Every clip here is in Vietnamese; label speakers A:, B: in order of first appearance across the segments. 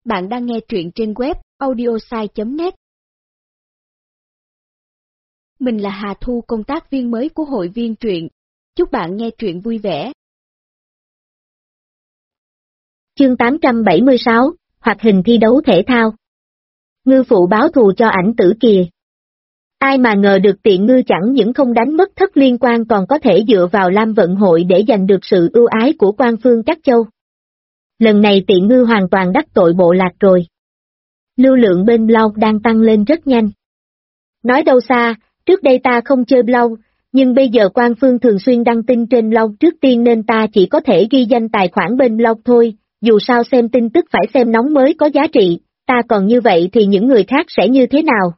A: Bạn đang nghe truyện trên web audiosai.net. Mình là Hà Thu, công tác viên mới của hội viên truyện. Chúc bạn nghe truyện vui vẻ.
B: Chương 876, hoạt hình thi đấu thể thao. Ngư phụ báo thù cho ảnh tử kìa. Ai mà ngờ được tiện ngư chẳng những không đánh mất thất liên quan còn có thể dựa vào Lam Vận Hội để giành được sự ưu ái của quan phương các châu. Lần này tiện ngư hoàn toàn đắc tội bộ lạc rồi. Lưu lượng bên blog đang tăng lên rất nhanh. Nói đâu xa, trước đây ta không chơi blog, nhưng bây giờ quan phương thường xuyên đăng tin trên blog trước tiên nên ta chỉ có thể ghi danh tài khoản bên blog thôi, dù sao xem tin tức phải xem nóng mới có giá trị, ta còn như vậy thì những người khác sẽ như thế nào?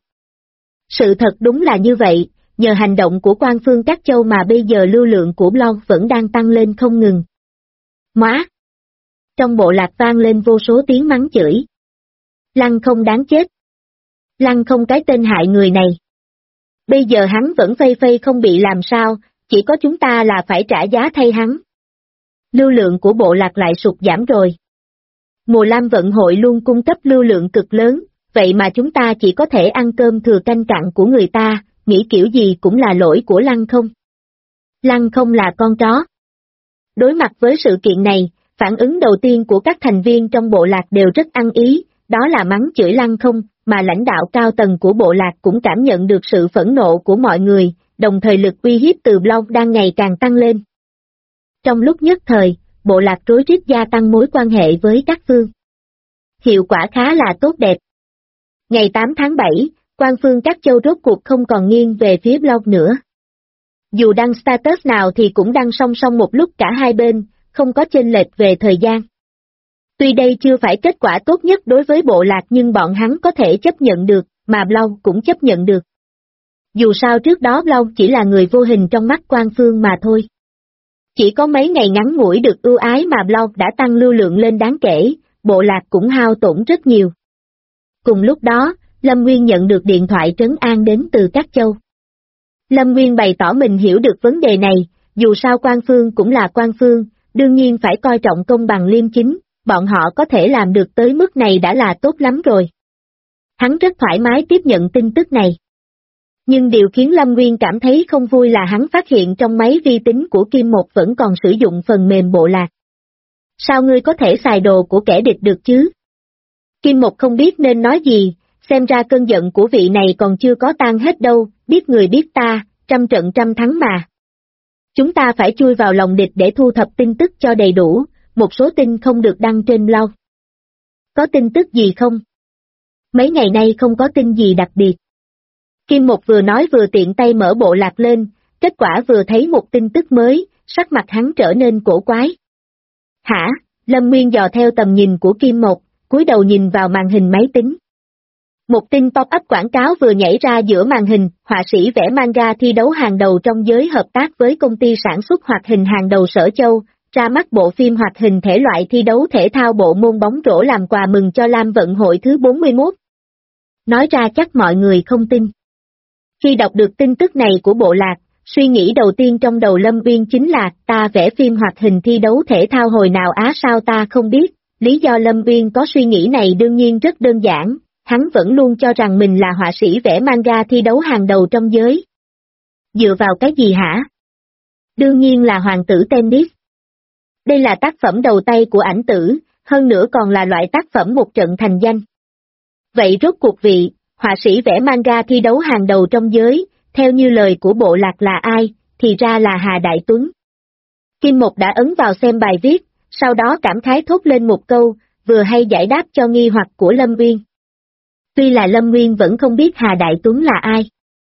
B: Sự thật đúng là như vậy, nhờ hành động của quan phương các châu mà bây giờ lưu lượng của blog vẫn đang tăng lên không ngừng. Móa! Trong bộ lạc vang lên vô số tiếng mắng chửi. Lăng không đáng chết. Lăng không cái tên hại người này. Bây giờ hắn vẫn phây phây không bị làm sao, chỉ có chúng ta là phải trả giá thay hắn. Lưu lượng của bộ lạc lại sụt giảm rồi. Mùa Lam Vận Hội luôn cung cấp lưu lượng cực lớn, vậy mà chúng ta chỉ có thể ăn cơm thừa canh cặn của người ta, nghĩ kiểu gì cũng là lỗi của Lăng không. Lăng không là con chó. Đối mặt với sự kiện này, phản ứng đầu tiên của các thành viên trong bộ lạc đều rất ăn ý, đó là mắng chửi Lăng không, mà lãnh đạo cao tầng của bộ lạc cũng cảm nhận được sự phẫn nộ của mọi người, đồng thời lực uy hiếp từ blog đang ngày càng tăng lên. Trong lúc nhất thời, bộ lạc rối rít gia tăng mối quan hệ với các phương. Hiệu quả khá là tốt đẹp. Ngày 8 tháng 7, quan phương các châu rốt cuộc không còn nghiêng về phía blog nữa. Dù đăng status nào thì cũng đăng song song một lúc cả hai bên, không có chênh lệch về thời gian. Tuy đây chưa phải kết quả tốt nhất đối với bộ lạc nhưng bọn hắn có thể chấp nhận được, mà blog cũng chấp nhận được. Dù sao trước đó blog chỉ là người vô hình trong mắt quan phương mà thôi. Chỉ có mấy ngày ngắn ngủi được ưu ái mà blog đã tăng lưu lượng lên đáng kể, bộ lạc cũng hao tổn rất nhiều. Cùng lúc đó, Lâm Nguyên nhận được điện thoại trấn an đến từ các châu. Lâm Nguyên bày tỏ mình hiểu được vấn đề này, dù sao quan phương cũng là quan phương, đương nhiên phải coi trọng công bằng liêm chính, bọn họ có thể làm được tới mức này đã là tốt lắm rồi. Hắn rất thoải mái tiếp nhận tin tức này. Nhưng điều khiến Lâm Nguyên cảm thấy không vui là hắn phát hiện trong máy vi tính của Kim Một vẫn còn sử dụng phần mềm bộ lạc. Sao ngươi có thể xài đồ của kẻ địch được chứ? Kim Một không biết nên nói gì, xem ra cơn giận của vị này còn chưa có tan hết đâu, biết người biết ta, trăm trận trăm thắng mà. Chúng ta phải chui vào lòng địch để thu thập tin tức cho đầy đủ, một số tin không được đăng trên blog. Có tin tức gì không? Mấy ngày nay không có tin gì đặc biệt. Kim Một vừa nói vừa tiện tay mở bộ lạc lên, kết quả vừa thấy một tin tức mới, sắc mặt hắn trở nên cổ quái. Hả? Lâm Nguyên dò theo tầm nhìn của Kim Một, cúi đầu nhìn vào màn hình máy tính. Một tin pop-up quảng cáo vừa nhảy ra giữa màn hình, họa sĩ vẽ manga thi đấu hàng đầu trong giới hợp tác với công ty sản xuất hoạt hình hàng đầu Sở Châu, ra mắt bộ phim hoạt hình thể loại thi đấu thể thao bộ môn bóng rổ làm quà mừng cho Lam Vận Hội thứ 41. Nói ra chắc mọi người không tin. Khi đọc được tin tức này của bộ lạc, suy nghĩ đầu tiên trong đầu Lâm Uyên chính là ta vẽ phim hoạt hình thi đấu thể thao hồi nào á sao ta không biết, lý do Lâm Uyên có suy nghĩ này đương nhiên rất đơn giản, hắn vẫn luôn cho rằng mình là họa sĩ vẽ manga thi đấu hàng đầu trong giới. Dựa vào cái gì hả? Đương nhiên là Hoàng tử tennis. Đây là tác phẩm đầu tay của ảnh tử, hơn nữa còn là loại tác phẩm một trận thành danh. Vậy rốt cuộc vị, họa sĩ vẽ manga thi đấu hàng đầu trong giới, theo như lời của bộ lạc là ai, thì ra là Hà Đại Tuấn. Kim Một đã ấn vào xem bài viết, sau đó cảm khái thốt lên một câu, vừa hay giải đáp cho nghi hoặc của Lâm Nguyên. Tuy là Lâm Nguyên vẫn không biết Hà Đại Tuấn là ai.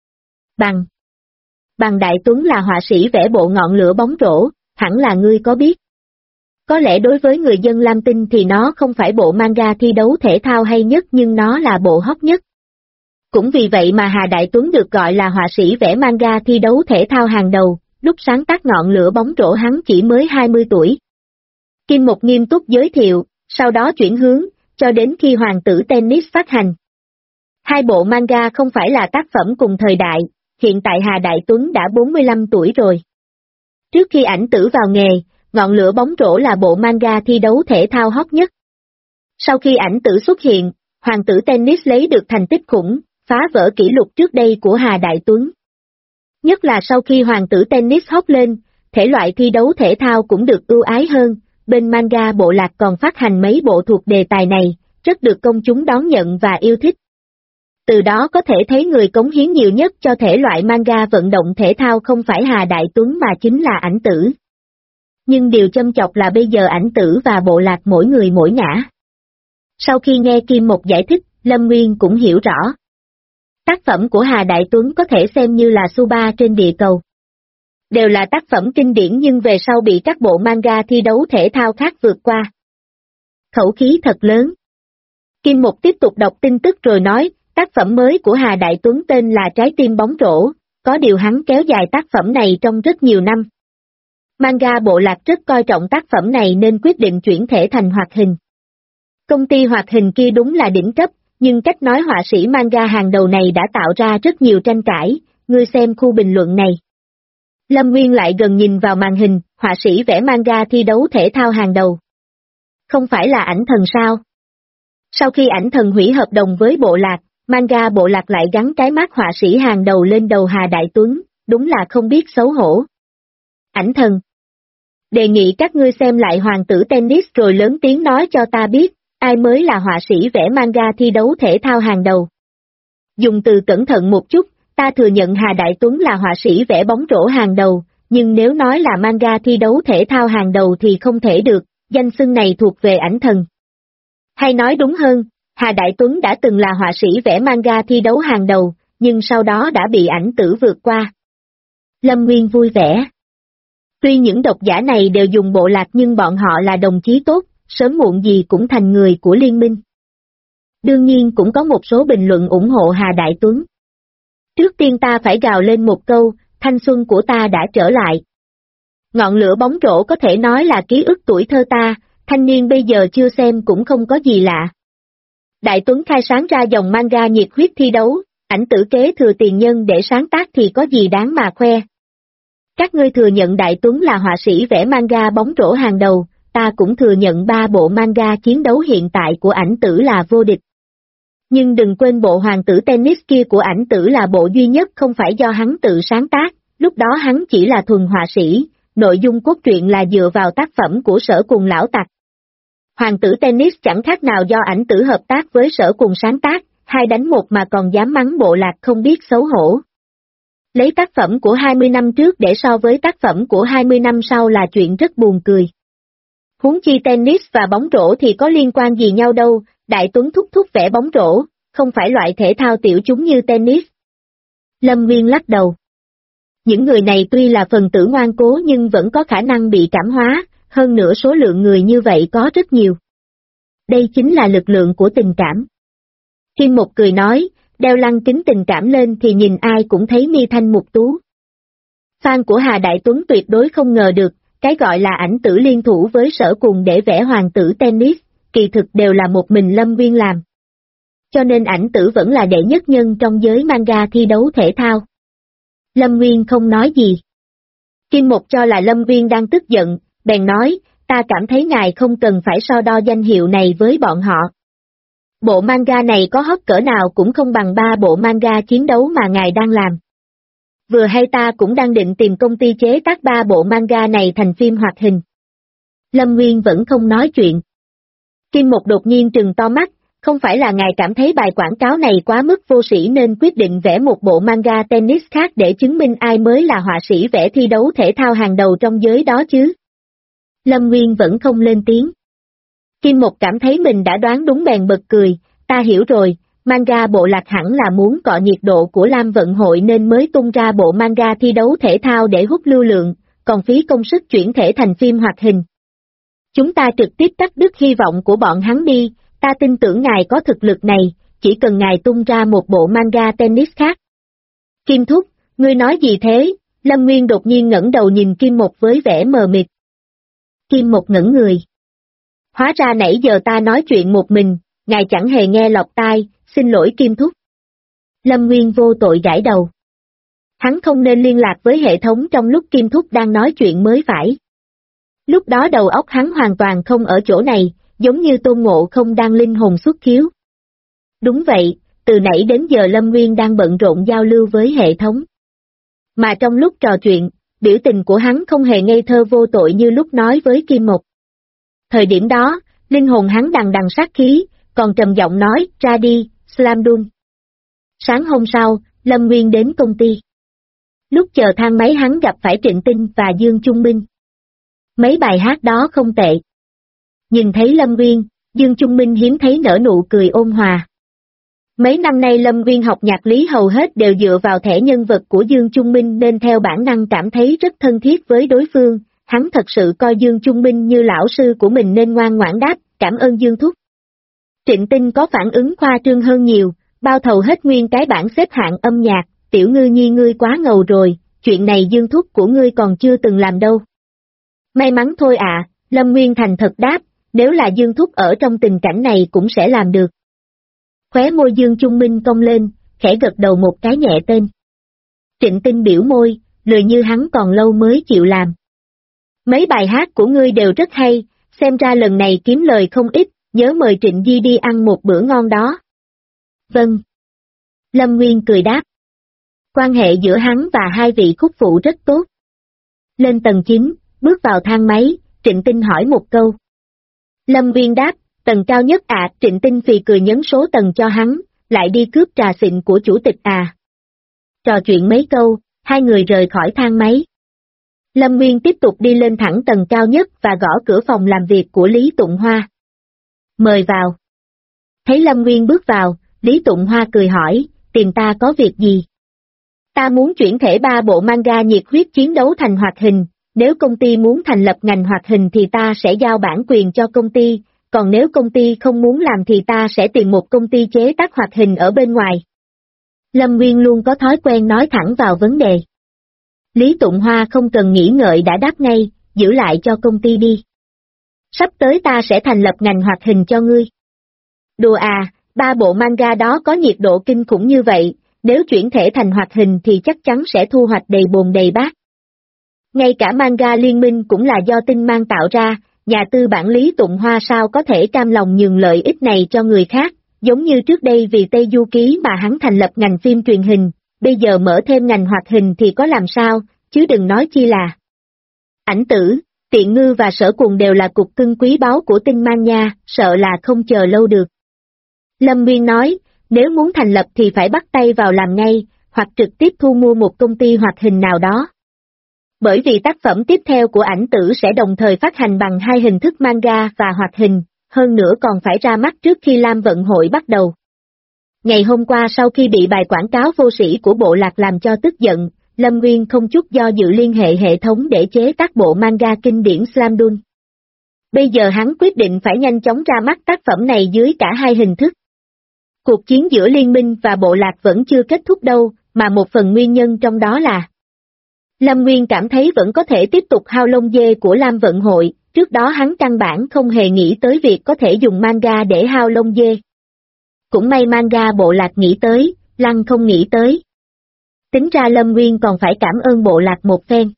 B: Bằng Đại Tuấn là họa sĩ vẽ bộ ngọn lửa bóng rổ, hẳn là ngươi có biết. Có lẽ đối với người dân Lam Tinh thì nó không phải bộ manga thi đấu thể thao hay nhất nhưng nó là bộ hot nhất. Cũng vì vậy mà Hà Đại Tuấn được gọi là họa sĩ vẽ manga thi đấu thể thao hàng đầu, lúc sáng tác ngọn lửa bóng rổ hắn chỉ mới 20 tuổi. Kim Một nghiêm túc giới thiệu, sau đó chuyển hướng, cho đến khi Hoàng tử tennis phát hành. Hai bộ manga không phải là tác phẩm cùng thời đại, hiện tại Hà Đại Tuấn đã 45 tuổi rồi. Trước khi ảnh tử vào nghề, ngọn lửa bóng rổ là bộ manga thi đấu thể thao hot nhất. Sau khi ảnh tử xuất hiện, hoàng tử tennis lấy được thành tích khủng, phá vỡ kỷ lục trước đây của Hà Đại Tuấn. Nhất là sau khi hoàng tử tennis hot lên, thể loại thi đấu thể thao cũng được ưu ái hơn, bên manga bộ lạc còn phát hành mấy bộ thuộc đề tài này, rất được công chúng đón nhận và yêu thích. Từ đó có thể thấy người cống hiến nhiều nhất cho thể loại manga vận động thể thao không phải Hà Đại Tuấn mà chính là ảnh tử. Nhưng điều châm chọc là bây giờ ảnh tử và bộ lạc mỗi người mỗi ngả. Sau khi nghe Kim Mộc giải thích, Lâm Nguyên cũng hiểu rõ. Tác phẩm của Hà Đại Tuấn có thể xem như là Suba trên địa cầu. Đều là tác phẩm kinh điển nhưng về sau bị các bộ manga thi đấu thể thao khác vượt qua. Khẩu khí thật lớn. Kim Mộc tiếp tục đọc tin tức rồi nói, tác phẩm mới của Hà Đại Tuấn tên là Trái tim bóng rổ, có điều hắn kéo dài tác phẩm này trong rất nhiều năm. Manga bộ lạc rất coi trọng tác phẩm này nên quyết định chuyển thể thành hoạt hình. Công ty hoạt hình kia đúng là đỉnh cấp, nhưng cách nói họa sĩ manga hàng đầu này đã tạo ra rất nhiều tranh cãi, ngươi xem khu bình luận này. Lâm Nguyên lại gần nhìn vào màn hình, họa sĩ vẽ manga thi đấu thể thao hàng đầu. Không phải là ảnh thần sao? Sau khi ảnh thần hủy hợp đồng với bộ lạc, manga bộ lạc lại gắn cái mác họa sĩ hàng đầu lên đầu Hà Đại Tuấn, đúng là không biết xấu hổ. Ảnh thần. Đề nghị các ngươi xem lại hoàng tử tennis rồi lớn tiếng nói cho ta biết, ai mới là họa sĩ vẽ manga thi đấu thể thao hàng đầu. Dùng từ cẩn thận một chút, ta thừa nhận Hà Đại Tuấn là họa sĩ vẽ bóng rổ hàng đầu, nhưng nếu nói là manga thi đấu thể thao hàng đầu thì không thể được, danh xưng này thuộc về ảnh thần. Hay nói đúng hơn, Hà Đại Tuấn đã từng là họa sĩ vẽ manga thi đấu hàng đầu, nhưng sau đó đã bị ảnh tử vượt qua. Lâm Nguyên vui vẻ. Tuy những độc giả này đều dùng bộ lạc nhưng bọn họ là đồng chí tốt, sớm muộn gì cũng thành người của liên minh. Đương nhiên cũng có một số bình luận ủng hộ Hà Đại Tuấn. Trước tiên ta phải gào lên một câu, thanh xuân của ta đã trở lại. Ngọn lửa bóng rổ có thể nói là ký ức tuổi thơ ta, thanh niên bây giờ chưa xem cũng không có gì lạ. Đại Tuấn khai sáng ra dòng manga nhiệt huyết thi đấu, ảnh tử kế thừa tiền nhân để sáng tác thì có gì đáng mà khoe. Các ngươi thừa nhận Đại Tuấn là họa sĩ vẽ manga bóng rổ hàng đầu, ta cũng thừa nhận 3 bộ manga chiến đấu hiện tại của ảnh tử là vô địch. Nhưng đừng quên bộ hoàng tử tennis kia của ảnh tử là bộ duy nhất không phải do hắn tự sáng tác, lúc đó hắn chỉ là thuần họa sĩ, nội dung cốt truyện là dựa vào tác phẩm của Sở Cùng lão tặc. Hoàng tử tennis chẳng khác nào do ảnh tử hợp tác với Sở Cùng sáng tác, 2 đánh 1 mà còn dám mắng bộ lạc không biết xấu hổ. Lấy tác phẩm của 20 năm trước để so với tác phẩm của 20 năm sau là chuyện rất buồn cười. Huống chi tennis và bóng rổ thì có liên quan gì nhau đâu, Đại Tuấn thúc vẽ bóng rổ, không phải loại thể thao tiểu chúng như tennis. Lâm Nguyên lắc đầu. Những người này tuy là phần tử ngoan cố nhưng vẫn có khả năng bị cảm hóa, hơn nữa số lượng người như vậy có rất nhiều. Đây chính là lực lượng của tình cảm. Kim Mộc cười nói, đeo lăng kính tình cảm lên thì nhìn ai cũng thấy mi thanh mục tú. Fan của Hà Đại Tuấn tuyệt đối không ngờ được, cái gọi là ảnh tử liên thủ với Sở Cùng để vẽ hoàng tử tennis, kỳ thực đều là một mình Lâm Nguyên làm. Cho nên ảnh tử vẫn là đệ nhất nhân trong giới manga thi đấu thể thao. Lâm Nguyên không nói gì. Kim Mộc cho là Lâm Nguyên đang tức giận, bèn nói, ta cảm thấy ngài không cần phải so đo danh hiệu này với bọn họ. Bộ manga này có hot cỡ nào cũng không bằng 3 bộ manga chiến đấu mà ngài đang làm. Vừa hay ta cũng đang định tìm công ty chế tác 3 bộ manga này thành phim hoạt hình. Lâm Nguyên vẫn không nói chuyện. Kim Mộc đột nhiên trừng to mắt, không phải là ngài cảm thấy bài quảng cáo này quá mức vô sĩ nên quyết định vẽ một bộ manga tennis khác để chứng minh ai mới là họa sĩ vẽ thi đấu thể thao hàng đầu trong giới đó chứ? Lâm Nguyên vẫn không lên tiếng. Kim Mộc cảm thấy mình đã đoán đúng bèn bật cười, ta hiểu rồi, manga bộ lạc hẳn là muốn cọ nhiệt độ của Lam Vận Hội nên mới tung ra bộ manga thi đấu thể thao để hút lưu lượng, còn phí công sức chuyển thể thành phim hoạt hình. Chúng ta trực tiếp cắt đứt hy vọng của bọn hắn đi, ta tin tưởng ngài có thực lực này, chỉ cần ngài tung ra một bộ manga tennis khác. Kim Thúc, ngươi nói gì thế? Lâm Nguyên đột nhiên ngẩng đầu nhìn Kim Mộc với vẻ mờ mịt. Kim Mộc ngẩn người. Hóa ra nãy giờ ta nói chuyện một mình, ngài chẳng hề nghe lọt tai, xin lỗi Kim Thúc. Lâm Nguyên vô tội gãi đầu. Hắn không nên liên lạc với hệ thống trong lúc Kim Thúc đang nói chuyện mới phải. Lúc đó đầu óc hắn hoàn toàn không ở chỗ này, giống như Tôn Ngộ Không đang linh hồn xuất khiếu. Đúng vậy, từ nãy đến giờ Lâm Nguyên đang bận rộn giao lưu với hệ thống. Mà trong lúc trò chuyện, biểu tình của hắn không hề ngây thơ vô tội như lúc nói với Kim Mộc. Thời điểm đó, linh hồn hắn đằng đằng sát khí, còn trầm giọng nói, ra đi, Slamdun. Sáng hôm sau, Lâm Nguyên đến công ty. Lúc chờ thang máy hắn gặp phải Trịnh Tinh và Dương Trung Minh. Mấy bài hát đó không tệ. Nhìn thấy Lâm Nguyên, Dương Trung Minh hiếm thấy nở nụ cười ôn hòa. Mấy năm nay Lâm Nguyên học nhạc lý hầu hết đều dựa vào thẻ nhân vật của Dương Trung Minh nên theo bản năng cảm thấy rất thân thiết với đối phương, hắn thật sự coi Dương Trung Minh như lão sư của mình nên ngoan ngoãn đáp, cảm ơn Dương Thúc. Trịnh Tinh có phản ứng khoa trương hơn nhiều, bao thầu hết nguyên cái bảng xếp hạng âm nhạc, Tiểu Ngư Nhi ngươi quá ngầu rồi, chuyện này Dương Thúc của ngươi còn chưa từng làm đâu. May mắn thôi ạ, Lâm Nguyên thành thật đáp, nếu là Dương Thúc ở trong tình cảnh này cũng sẽ làm được. Khóe môi Dương Trung Minh cong lên, khẽ gật đầu một cái nhẹ tên. Trịnh Tinh biểu môi, lười như hắn còn lâu mới chịu làm. Mấy bài hát của ngươi đều rất hay, xem ra lần này kiếm lời không ít, nhớ mời Trịnh Di đi ăn một bữa ngon đó. Vâng. Lâm Nguyên cười đáp. Quan hệ giữa hắn và hai vị khúc phụ rất tốt. Lên tầng 9, bước vào thang máy, Trịnh Tinh hỏi một câu. Lâm Nguyên đáp, tầng cao nhất ạ, Trịnh Tinh phì cười nhấn số tầng cho hắn, lại đi cướp trà xịn của chủ tịch à. Trò chuyện mấy câu, hai người rời khỏi thang máy. Lâm Nguyên tiếp tục đi lên thẳng tầng cao nhất và gõ cửa phòng làm việc của Lý Tụng Hoa. Mời vào. Thấy Lâm Nguyên bước vào, Lý Tụng Hoa cười hỏi, tìm ta có việc gì? Ta muốn chuyển thể 3 bộ manga nhiệt huyết chiến đấu thành hoạt hình, nếu công ty muốn thành lập ngành hoạt hình thì ta sẽ giao bản quyền cho công ty, còn nếu công ty không muốn làm thì ta sẽ tìm một công ty chế tác hoạt hình ở bên ngoài. Lâm Nguyên luôn có thói quen nói thẳng vào vấn đề. Lý Tụng Hoa không cần nghĩ ngợi đã đáp ngay, giữ lại cho công ty đi. Sắp tới ta sẽ thành lập ngành hoạt hình cho ngươi. Đùa à, 3 bộ manga đó có nhiệt độ kinh khủng như vậy, nếu chuyển thể thành hoạt hình thì chắc chắn sẽ thu hoạch đầy bồn đầy bát. Ngay cả manga liên minh cũng là do Tinh Mang tạo ra, nhà tư bản Lý Tụng Hoa sao có thể cam lòng nhường lợi ích này cho người khác, giống như trước đây vì Tây Du Ký mà hắn thành lập ngành phim truyền hình, bây giờ mở thêm ngành hoạt hình thì có làm sao, chứ đừng nói chi là. Ảnh Tử, Tiện Ngư và Sở Cuồng đều là cục cưng quý báu của Tinh Mang nha, sợ là không chờ lâu được. Lâm Nguyên nói, nếu muốn thành lập thì phải bắt tay vào làm ngay, hoặc trực tiếp thu mua một công ty hoạt hình nào đó. Bởi vì tác phẩm tiếp theo của Ảnh Tử sẽ đồng thời phát hành bằng 2 hình thức manga và hoạt hình, hơn nữa còn phải ra mắt trước khi Lam Vận Hội bắt đầu. Ngày hôm qua sau khi bị bài quảng cáo vô sĩ của Bộ Lạc làm cho tức giận, Lâm Nguyên không chút do dự liên hệ thống để chế tác bộ manga kinh điển Slamdun. Bây giờ hắn quyết định phải nhanh chóng ra mắt tác phẩm này dưới cả 2 hình thức. Cuộc chiến giữa Liên minh và Bộ Lạc vẫn chưa kết thúc đâu, mà một phần nguyên nhân trong đó là Lâm Nguyên cảm thấy vẫn có thể tiếp tục hao lông dê của Lam Vận Hội, trước đó hắn căn bản không hề nghĩ tới việc có thể dùng manga để hao lông dê. Cũng may manga Bộ Lạc nghĩ tới, Lăng không nghĩ tới. Tính ra Lâm Nguyên còn phải cảm ơn Bộ Lạc một phen.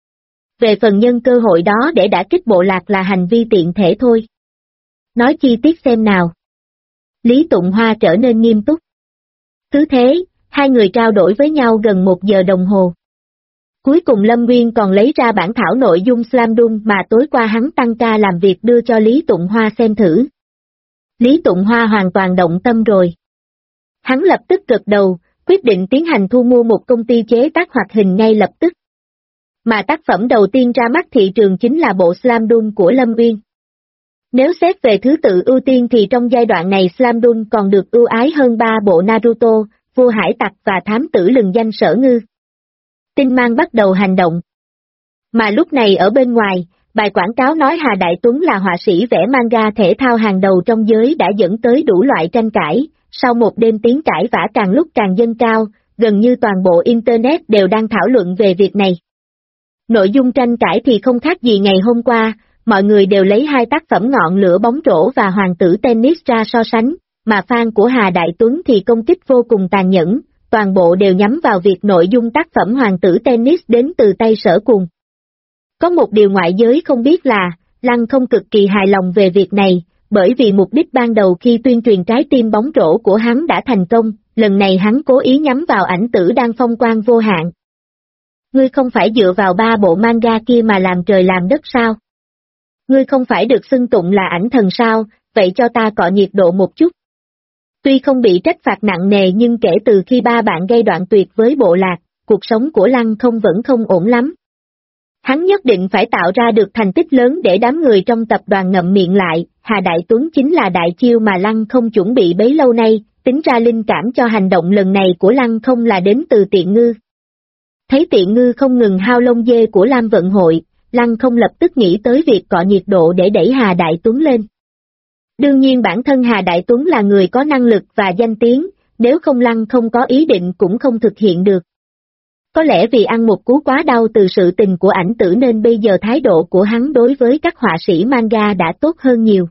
B: Về phần nhân cơ hội đó để đả kích Bộ Lạc là hành vi tiện thể thôi. Nói chi tiết xem nào. Lý Tụng Hoa trở nên nghiêm túc. Cứ thế, hai người trao đổi với nhau gần 1 giờ đồng hồ. Cuối cùng Lâm Nguyên còn lấy ra bản thảo nội dung Slamdun mà tối qua hắn tăng ca làm việc đưa cho Lý Tụng Hoa xem thử. Lý Tụng Hoa hoàn toàn động tâm rồi. Hắn lập tức gật đầu, quyết định tiến hành thu mua một công ty chế tác hoạt hình ngay lập tức. Mà tác phẩm đầu tiên ra mắt thị trường chính là bộ Slamdun của Lâm Nguyên. Nếu xét về thứ tự ưu tiên thì trong giai đoạn này Slamdun còn được ưu ái hơn 3 bộ Naruto, Vua Hải Tặc và Thám Tử lừng danh Sở Ngư. Tinh Mang bắt đầu hành động. Mà lúc này ở bên ngoài, bài quảng cáo nói Hà Đại Tuấn là họa sĩ vẽ manga thể thao hàng đầu trong giới đã dẫn tới đủ loại tranh cãi, sau một đêm tiếng cãi vã càng lúc càng dâng cao, gần như toàn bộ Internet đều đang thảo luận về việc này. Nội dung tranh cãi thì không khác gì ngày hôm qua, mọi người đều lấy 2 tác phẩm Ngọn Lửa Bóng Rổ và Hoàng Tử Tennis ra so sánh, mà fan của Hà Đại Tuấn thì công kích vô cùng tàn nhẫn, toàn bộ đều nhắm vào việc nội dung tác phẩm Hoàng Tử Tennis đến từ tay Sở Cuồng. Có một điều ngoại giới không biết là, Lăng không cực kỳ hài lòng về việc này, bởi vì mục đích ban đầu khi tuyên truyền trái tim bóng rổ của hắn đã thành công, lần này hắn cố ý nhắm vào ảnh tử đang phong quang vô hạn. Ngươi không phải dựa vào 3 bộ manga kia mà làm trời làm đất sao? Ngươi không phải được xưng tụng là ảnh thần sao, vậy cho ta cọ nhiệt độ một chút. Tuy không bị trách phạt nặng nề nhưng kể từ khi 3 bạn gây đoạn tuyệt với bộ lạc, cuộc sống của Lăng Không vẫn không ổn lắm. Hắn nhất định phải tạo ra được thành tích lớn để đám người trong tập đoàn ngậm miệng lại, Hà Đại Tuấn chính là đại chiêu mà Lăng Không chuẩn bị bấy lâu nay, tính ra linh cảm cho hành động lần này của Lăng Không là đến từ Tiện Ngư. Thấy Tiện Ngư không ngừng hao lông dê của Lam Vận Hội, Lăng Không lập tức nghĩ tới việc cọ nhiệt độ để đẩy Hà Đại Tuấn lên. Đương nhiên bản thân Hà Đại Tuấn là người có năng lực và danh tiếng, nếu không Lăng Không có ý định cũng không thực hiện được. Có lẽ vì ăn một cú quá đau từ sự tình của ảnh tử nên bây giờ thái độ của hắn đối với các họa sĩ manga đã tốt hơn nhiều.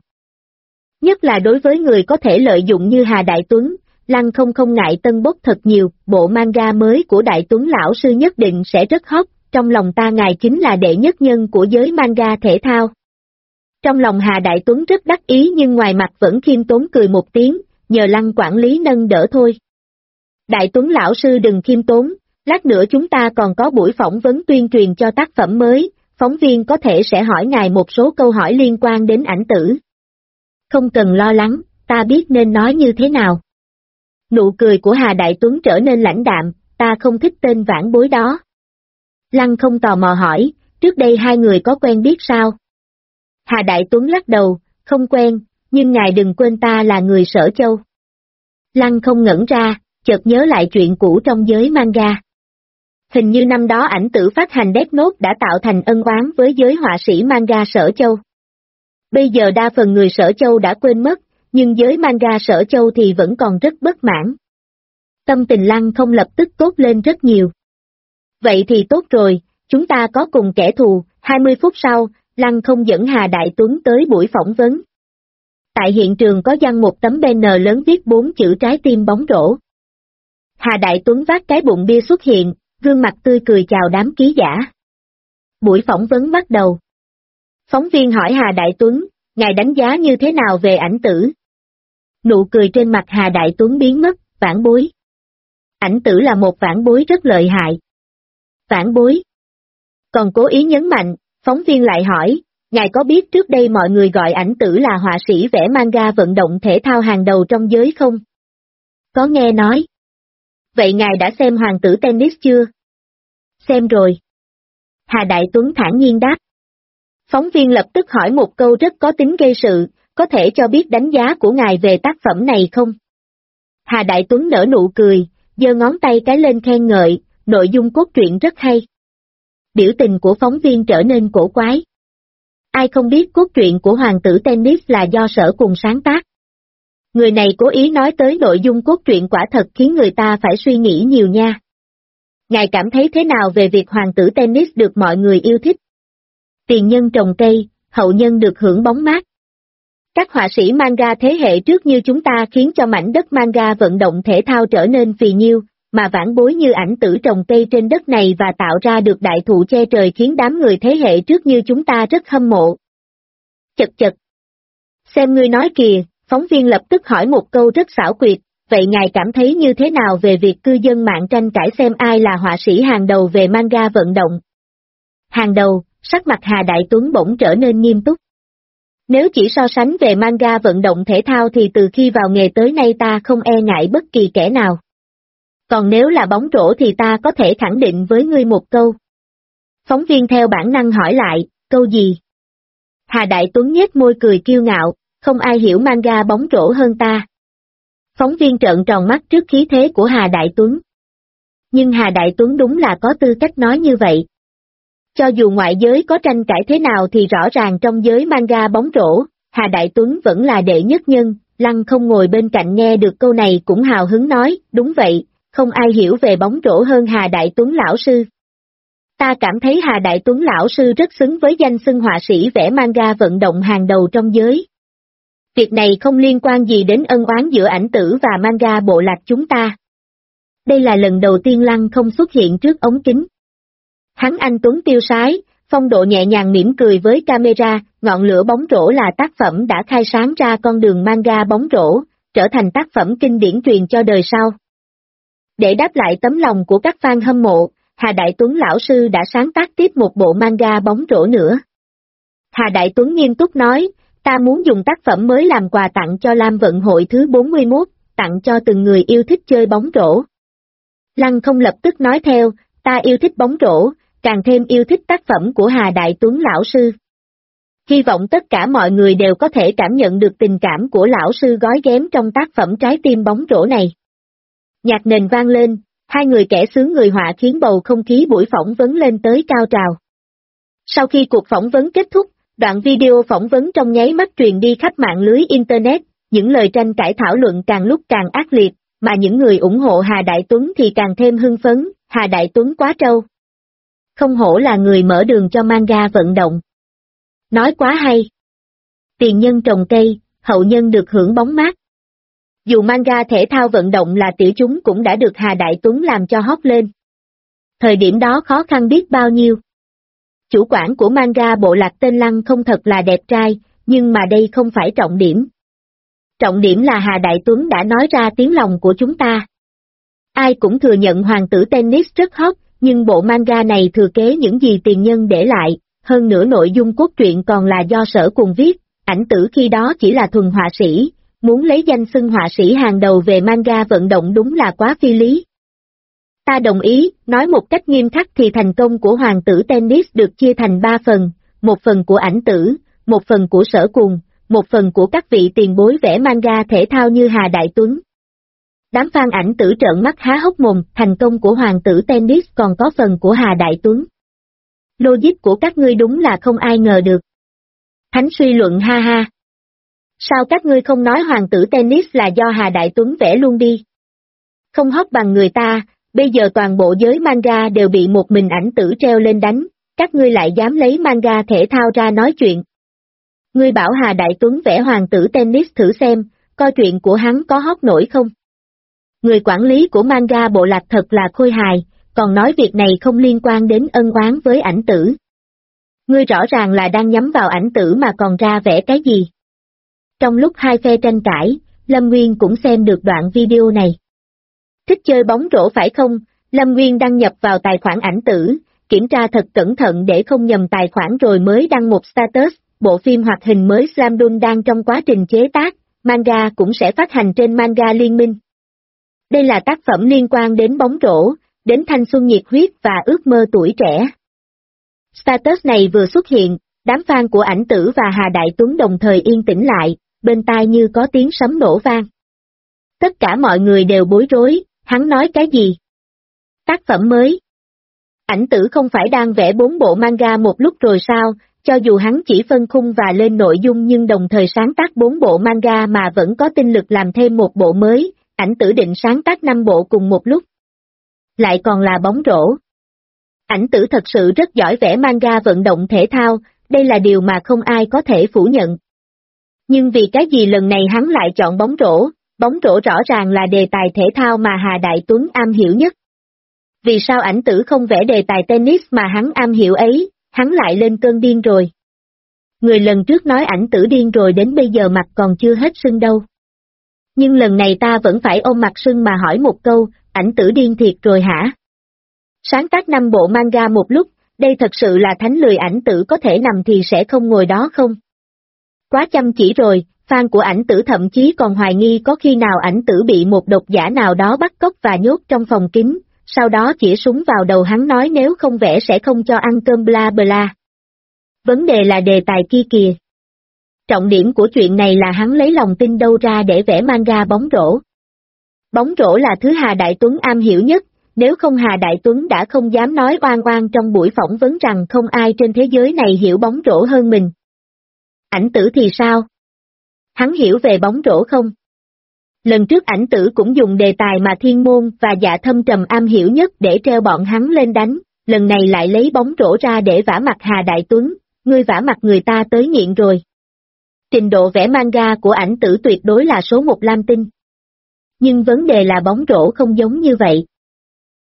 B: Nhất là đối với người có thể lợi dụng như Hà Đại Tuấn, Lăng không ngại tân bốc thật nhiều, bộ manga mới của Đại Tuấn lão sư nhất định sẽ rất hot, trong lòng ta ngài chính là đệ nhất nhân của giới manga thể thao. Trong lòng Hà Đại Tuấn rất đắc ý nhưng ngoài mặt vẫn khiêm tốn cười một tiếng, nhờ Lăng quản lý nâng đỡ thôi. Đại Tuấn lão sư đừng khiêm tốn, lát nữa chúng ta còn có buổi phỏng vấn tuyên truyền cho tác phẩm mới, phóng viên có thể sẽ hỏi ngài một số câu hỏi liên quan đến ảnh tử. Không cần lo lắng, ta biết nên nói như thế nào. Nụ cười của Hà Đại Tuấn trở nên lãnh đạm, ta không thích tên vãn bối đó. Lăng không tò mò hỏi, trước đây hai người có quen biết sao? Hà Đại Tuấn lắc đầu, không quen, nhưng ngài đừng quên ta là người Sở Châu. Lăng không ngẩn ra, chợt nhớ lại chuyện cũ trong giới manga. Hình như năm đó ảnh tử phát hành Death Note đã tạo thành ân oán với giới họa sĩ manga Sở Châu. Bây giờ đa phần người Sở Châu đã quên mất, nhưng giới manga Sở Châu thì vẫn còn rất bất mãn. Tâm tình Lăng không lập tức tốt lên rất nhiều. Vậy thì tốt rồi, chúng ta có cùng kẻ thù, 20 phút sau, Lăng không dẫn Hà Đại Tuấn tới buổi phỏng vấn. Tại hiện trường có giăng một tấm banner lớn viết 4 chữ trái tim bóng rổ. Hà Đại Tuấn vác cái bụng bia xuất hiện, gương mặt tươi cười chào đám ký giả. Buổi phỏng vấn bắt đầu. Phóng viên hỏi Hà Đại Tuấn, ngài đánh giá như thế nào về ảnh tử? Nụ cười trên mặt Hà Đại Tuấn biến mất, vãn bối. Ảnh tử là một vãn bối rất lợi hại. Vãn bối. Còn cố ý nhấn mạnh, phóng viên lại hỏi, ngài có biết trước đây mọi người gọi ảnh tử là họa sĩ vẽ manga vận động thể thao hàng đầu trong giới không? Có nghe nói. Vậy ngài đã xem Hoàng tử tennis chưa? Xem rồi. Hà Đại Tuấn thản nhiên đáp. Phóng viên lập tức hỏi một câu rất có tính gây sự, có thể cho biết đánh giá của ngài về tác phẩm này không? Hà Đại Tuấn nở nụ cười, giơ ngón tay cái lên khen ngợi, nội dung cốt truyện rất hay. Biểu tình của phóng viên trở nên cổ quái. Ai không biết cốt truyện của Hoàng tử tennis là do Sở cùng sáng tác. Người này cố ý nói tới nội dung cốt truyện quả thật khiến người ta phải suy nghĩ nhiều nha. Ngài cảm thấy thế nào về việc Hoàng tử tennis được mọi người yêu thích? Tiền nhân trồng cây, hậu nhân được hưởng bóng mát. Các họa sĩ manga thế hệ trước như chúng ta khiến cho mảnh đất manga vận động thể thao trở nên phì nhiêu, mà vãn bối như ảnh tử trồng cây trên đất này và tạo ra được đại thụ che trời khiến đám người thế hệ trước như chúng ta rất hâm mộ. Chật chật. Xem ngươi nói kìa, phóng viên lập tức hỏi một câu rất xảo quyệt, vậy ngài cảm thấy như thế nào về việc cư dân mạng tranh cãi xem ai là họa sĩ hàng đầu về manga vận động? Hàng đầu, sắc mặt Hà Đại Tuấn bỗng trở nên nghiêm túc. Nếu chỉ so sánh về manga vận động thể thao thì từ khi vào nghề tới nay ta không e ngại bất kỳ kẻ nào. Còn nếu là bóng rổ thì ta có thể khẳng định với ngươi một câu. Phóng viên theo bản năng hỏi lại, câu gì? Hà Đại Tuấn nhếch môi cười kiêu ngạo, không ai hiểu manga bóng rổ hơn ta. Phóng viên trợn tròn mắt trước khí thế của Hà Đại Tuấn. Nhưng Hà Đại Tuấn đúng là có tư cách nói như vậy. Cho dù ngoại giới có tranh cãi thế nào thì rõ ràng trong giới manga bóng rổ, Hà Đại Tuấn vẫn là đệ nhất nhân. Lăng không ngồi bên cạnh nghe được câu này cũng hào hứng nói, đúng vậy, không ai hiểu về bóng rổ hơn Hà Đại Tuấn lão sư. Ta cảm thấy Hà Đại Tuấn lão sư rất xứng với danh xưng họa sĩ vẽ manga vận động hàng đầu trong giới. Việc này không liên quan gì đến ân oán giữa ảnh tử và manga bộ lạc chúng ta. Đây là lần đầu tiên Lăng không xuất hiện trước ống kính. Hắn anh tuấn tiêu sái, Phong Độ nhẹ nhàng mỉm cười với camera, ngọn lửa bóng rổ là tác phẩm đã khai sáng ra con đường manga bóng rổ, trở thành tác phẩm kinh điển truyền cho đời sau. Để đáp lại tấm lòng của các fan hâm mộ, Hà Đại Tuấn lão sư đã sáng tác tiếp một bộ manga bóng rổ nữa. Hà Đại Tuấn nghiêm túc nói, ta muốn dùng tác phẩm mới làm quà tặng cho Lam Vận hội thứ 41, tặng cho từng người yêu thích chơi bóng rổ. Lăng Không lập tức nói theo, ta yêu thích bóng rổ, càng thêm yêu thích tác phẩm của Hà Đại Tuấn lão sư. Hy vọng tất cả mọi người đều có thể cảm nhận được tình cảm của lão sư gói ghém trong tác phẩm trái tim bóng rổ này. Nhạc nền vang lên, hai người kẻ sướng người họa khiến bầu không khí buổi phỏng vấn lên tới cao trào. Sau khi cuộc phỏng vấn kết thúc, đoạn video phỏng vấn trong nháy mắt truyền đi khắp mạng lưới Internet, những lời tranh cãi thảo luận càng lúc càng ác liệt, mà những người ủng hộ Hà Đại Tuấn thì càng thêm hưng phấn, Hà Đại Tuấn quá trâu. Không hổ là người mở đường cho manga vận động. Nói quá hay. Tiền nhân trồng cây, hậu nhân được hưởng bóng mát. Dù manga thể thao vận động là tiểu chúng cũng đã được Hà Đại Tuấn làm cho hot lên. Thời điểm đó khó khăn biết bao nhiêu. Chủ quản của manga bộ lạc tên Lăng Không thật là đẹp trai, nhưng mà đây không phải trọng điểm. Trọng điểm là Hà Đại Tuấn đã nói ra tiếng lòng của chúng ta. Ai cũng thừa nhận hoàng tử tennis rất hot, nhưng bộ manga này thừa kế những gì tiền nhân để lại, hơn nữa nội dung cốt truyện còn là do Sở Cuồng viết, ảnh tử khi đó chỉ là thuần họa sĩ, muốn lấy danh xưng họa sĩ hàng đầu về manga vận động đúng là quá phi lý. Ta đồng ý, nói một cách nghiêm khắc thì thành công của hoàng tử tennis được chia thành 3 phần, một phần của ảnh tử, một phần của Sở Cuồng, một phần của các vị tiền bối vẽ manga thể thao như Hà Đại Tuấn. Đám fan ảnh tử trợn mắt há hốc mồm, thành công của hoàng tử tennis còn có phần của Hà Đại Tuấn. Logic của các ngươi đúng là không ai ngờ được. Thánh suy luận ha ha. Sao các ngươi không nói hoàng tử tennis là do Hà Đại Tuấn vẽ luôn đi? Không hot bằng người ta, bây giờ toàn bộ giới manga đều bị một mình ảnh tử treo lên đánh, các ngươi lại dám lấy manga thể thao ra nói chuyện. Ngươi bảo Hà Đại Tuấn vẽ hoàng tử tennis thử xem, coi chuyện của hắn có hot nổi không? Người quản lý của manga bộ lạc thật là khôi hài, còn nói việc này không liên quan đến ân oán với ảnh tử. Ngươi rõ ràng là đang nhắm vào ảnh tử mà còn ra vẽ cái gì? Trong lúc hai phe tranh cãi, Lâm Nguyên cũng xem được đoạn video này. Thích chơi bóng rổ phải không? Lâm Nguyên đăng nhập vào tài khoản ảnh tử, kiểm tra thật cẩn thận để không nhầm tài khoản rồi mới đăng một status, bộ phim hoạt hình mới Slam Dunk đang trong quá trình chế tác, manga cũng sẽ phát hành trên Manga Liên minh. Đây là tác phẩm liên quan đến bóng rổ, đến thanh xuân nhiệt huyết và ước mơ tuổi trẻ. Status này vừa xuất hiện, đám fan của ảnh tử và Hà Đại Tuấn đồng thời yên tĩnh lại, bên tai như có tiếng sấm nổ vang. Tất cả mọi người đều bối rối, hắn nói cái gì? Tác phẩm mới. Ảnh tử không phải đang vẽ 4 bộ manga một lúc rồi sao, cho dù hắn chỉ phân khung và lên nội dung nhưng đồng thời sáng tác 4 bộ manga mà vẫn có tinh lực làm thêm một bộ mới, ảnh tử định sáng tác 5 bộ cùng một lúc. Lại còn là bóng rổ. Ảnh tử thật sự rất giỏi vẽ manga vận động thể thao, đây là điều mà không ai có thể phủ nhận. Nhưng vì cái gì lần này hắn lại chọn bóng rổ rõ ràng là đề tài thể thao mà Hà Đại Tuấn am hiểu nhất. Vì sao ảnh tử không vẽ đề tài tennis mà hắn am hiểu ấy, hắn lại lên cơn điên rồi. Người lần trước nói ảnh tử điên rồi đến bây giờ mặt còn chưa hết sưng đâu. Nhưng lần này ta vẫn phải ôm mặt sưng mà hỏi một câu, ảnh tử điên thiệt rồi hả? Sáng tác 5 bộ manga một lúc, đây thật sự là thánh lười ảnh tử có thể nằm thì sẽ không ngồi đó không? Quá chăm chỉ rồi, fan của ảnh tử thậm chí còn hoài nghi có khi nào ảnh tử bị một độc giả nào đó bắt cóc và nhốt trong phòng kín, sau đó chĩa súng vào đầu hắn nói nếu không vẽ sẽ không cho ăn cơm bla bla. Vấn đề là đề tài kia kìa. Trọng điểm của chuyện này là hắn lấy lòng tin đâu ra để vẽ manga bóng rổ. Bóng rổ là thứ Hà Đại Tuấn am hiểu nhất, nếu không Hà Đại Tuấn đã không dám nói oan oan trong buổi phỏng vấn rằng không ai trên thế giới này hiểu bóng rổ hơn mình. Ảnh tử thì sao? Hắn hiểu về bóng rổ không? Lần trước ảnh tử cũng dùng đề tài mà Thiên Môn và Dạ Thâm Trầm am hiểu nhất để treo bọn hắn lên đánh, lần này lại lấy bóng rổ ra để vả mặt Hà Đại Tuấn, ngươi vả mặt người ta tới nghiện rồi. Trình độ vẽ manga của ảnh tử tuyệt đối là số 1 lam tinh. Nhưng vấn đề là bóng rổ không giống như vậy.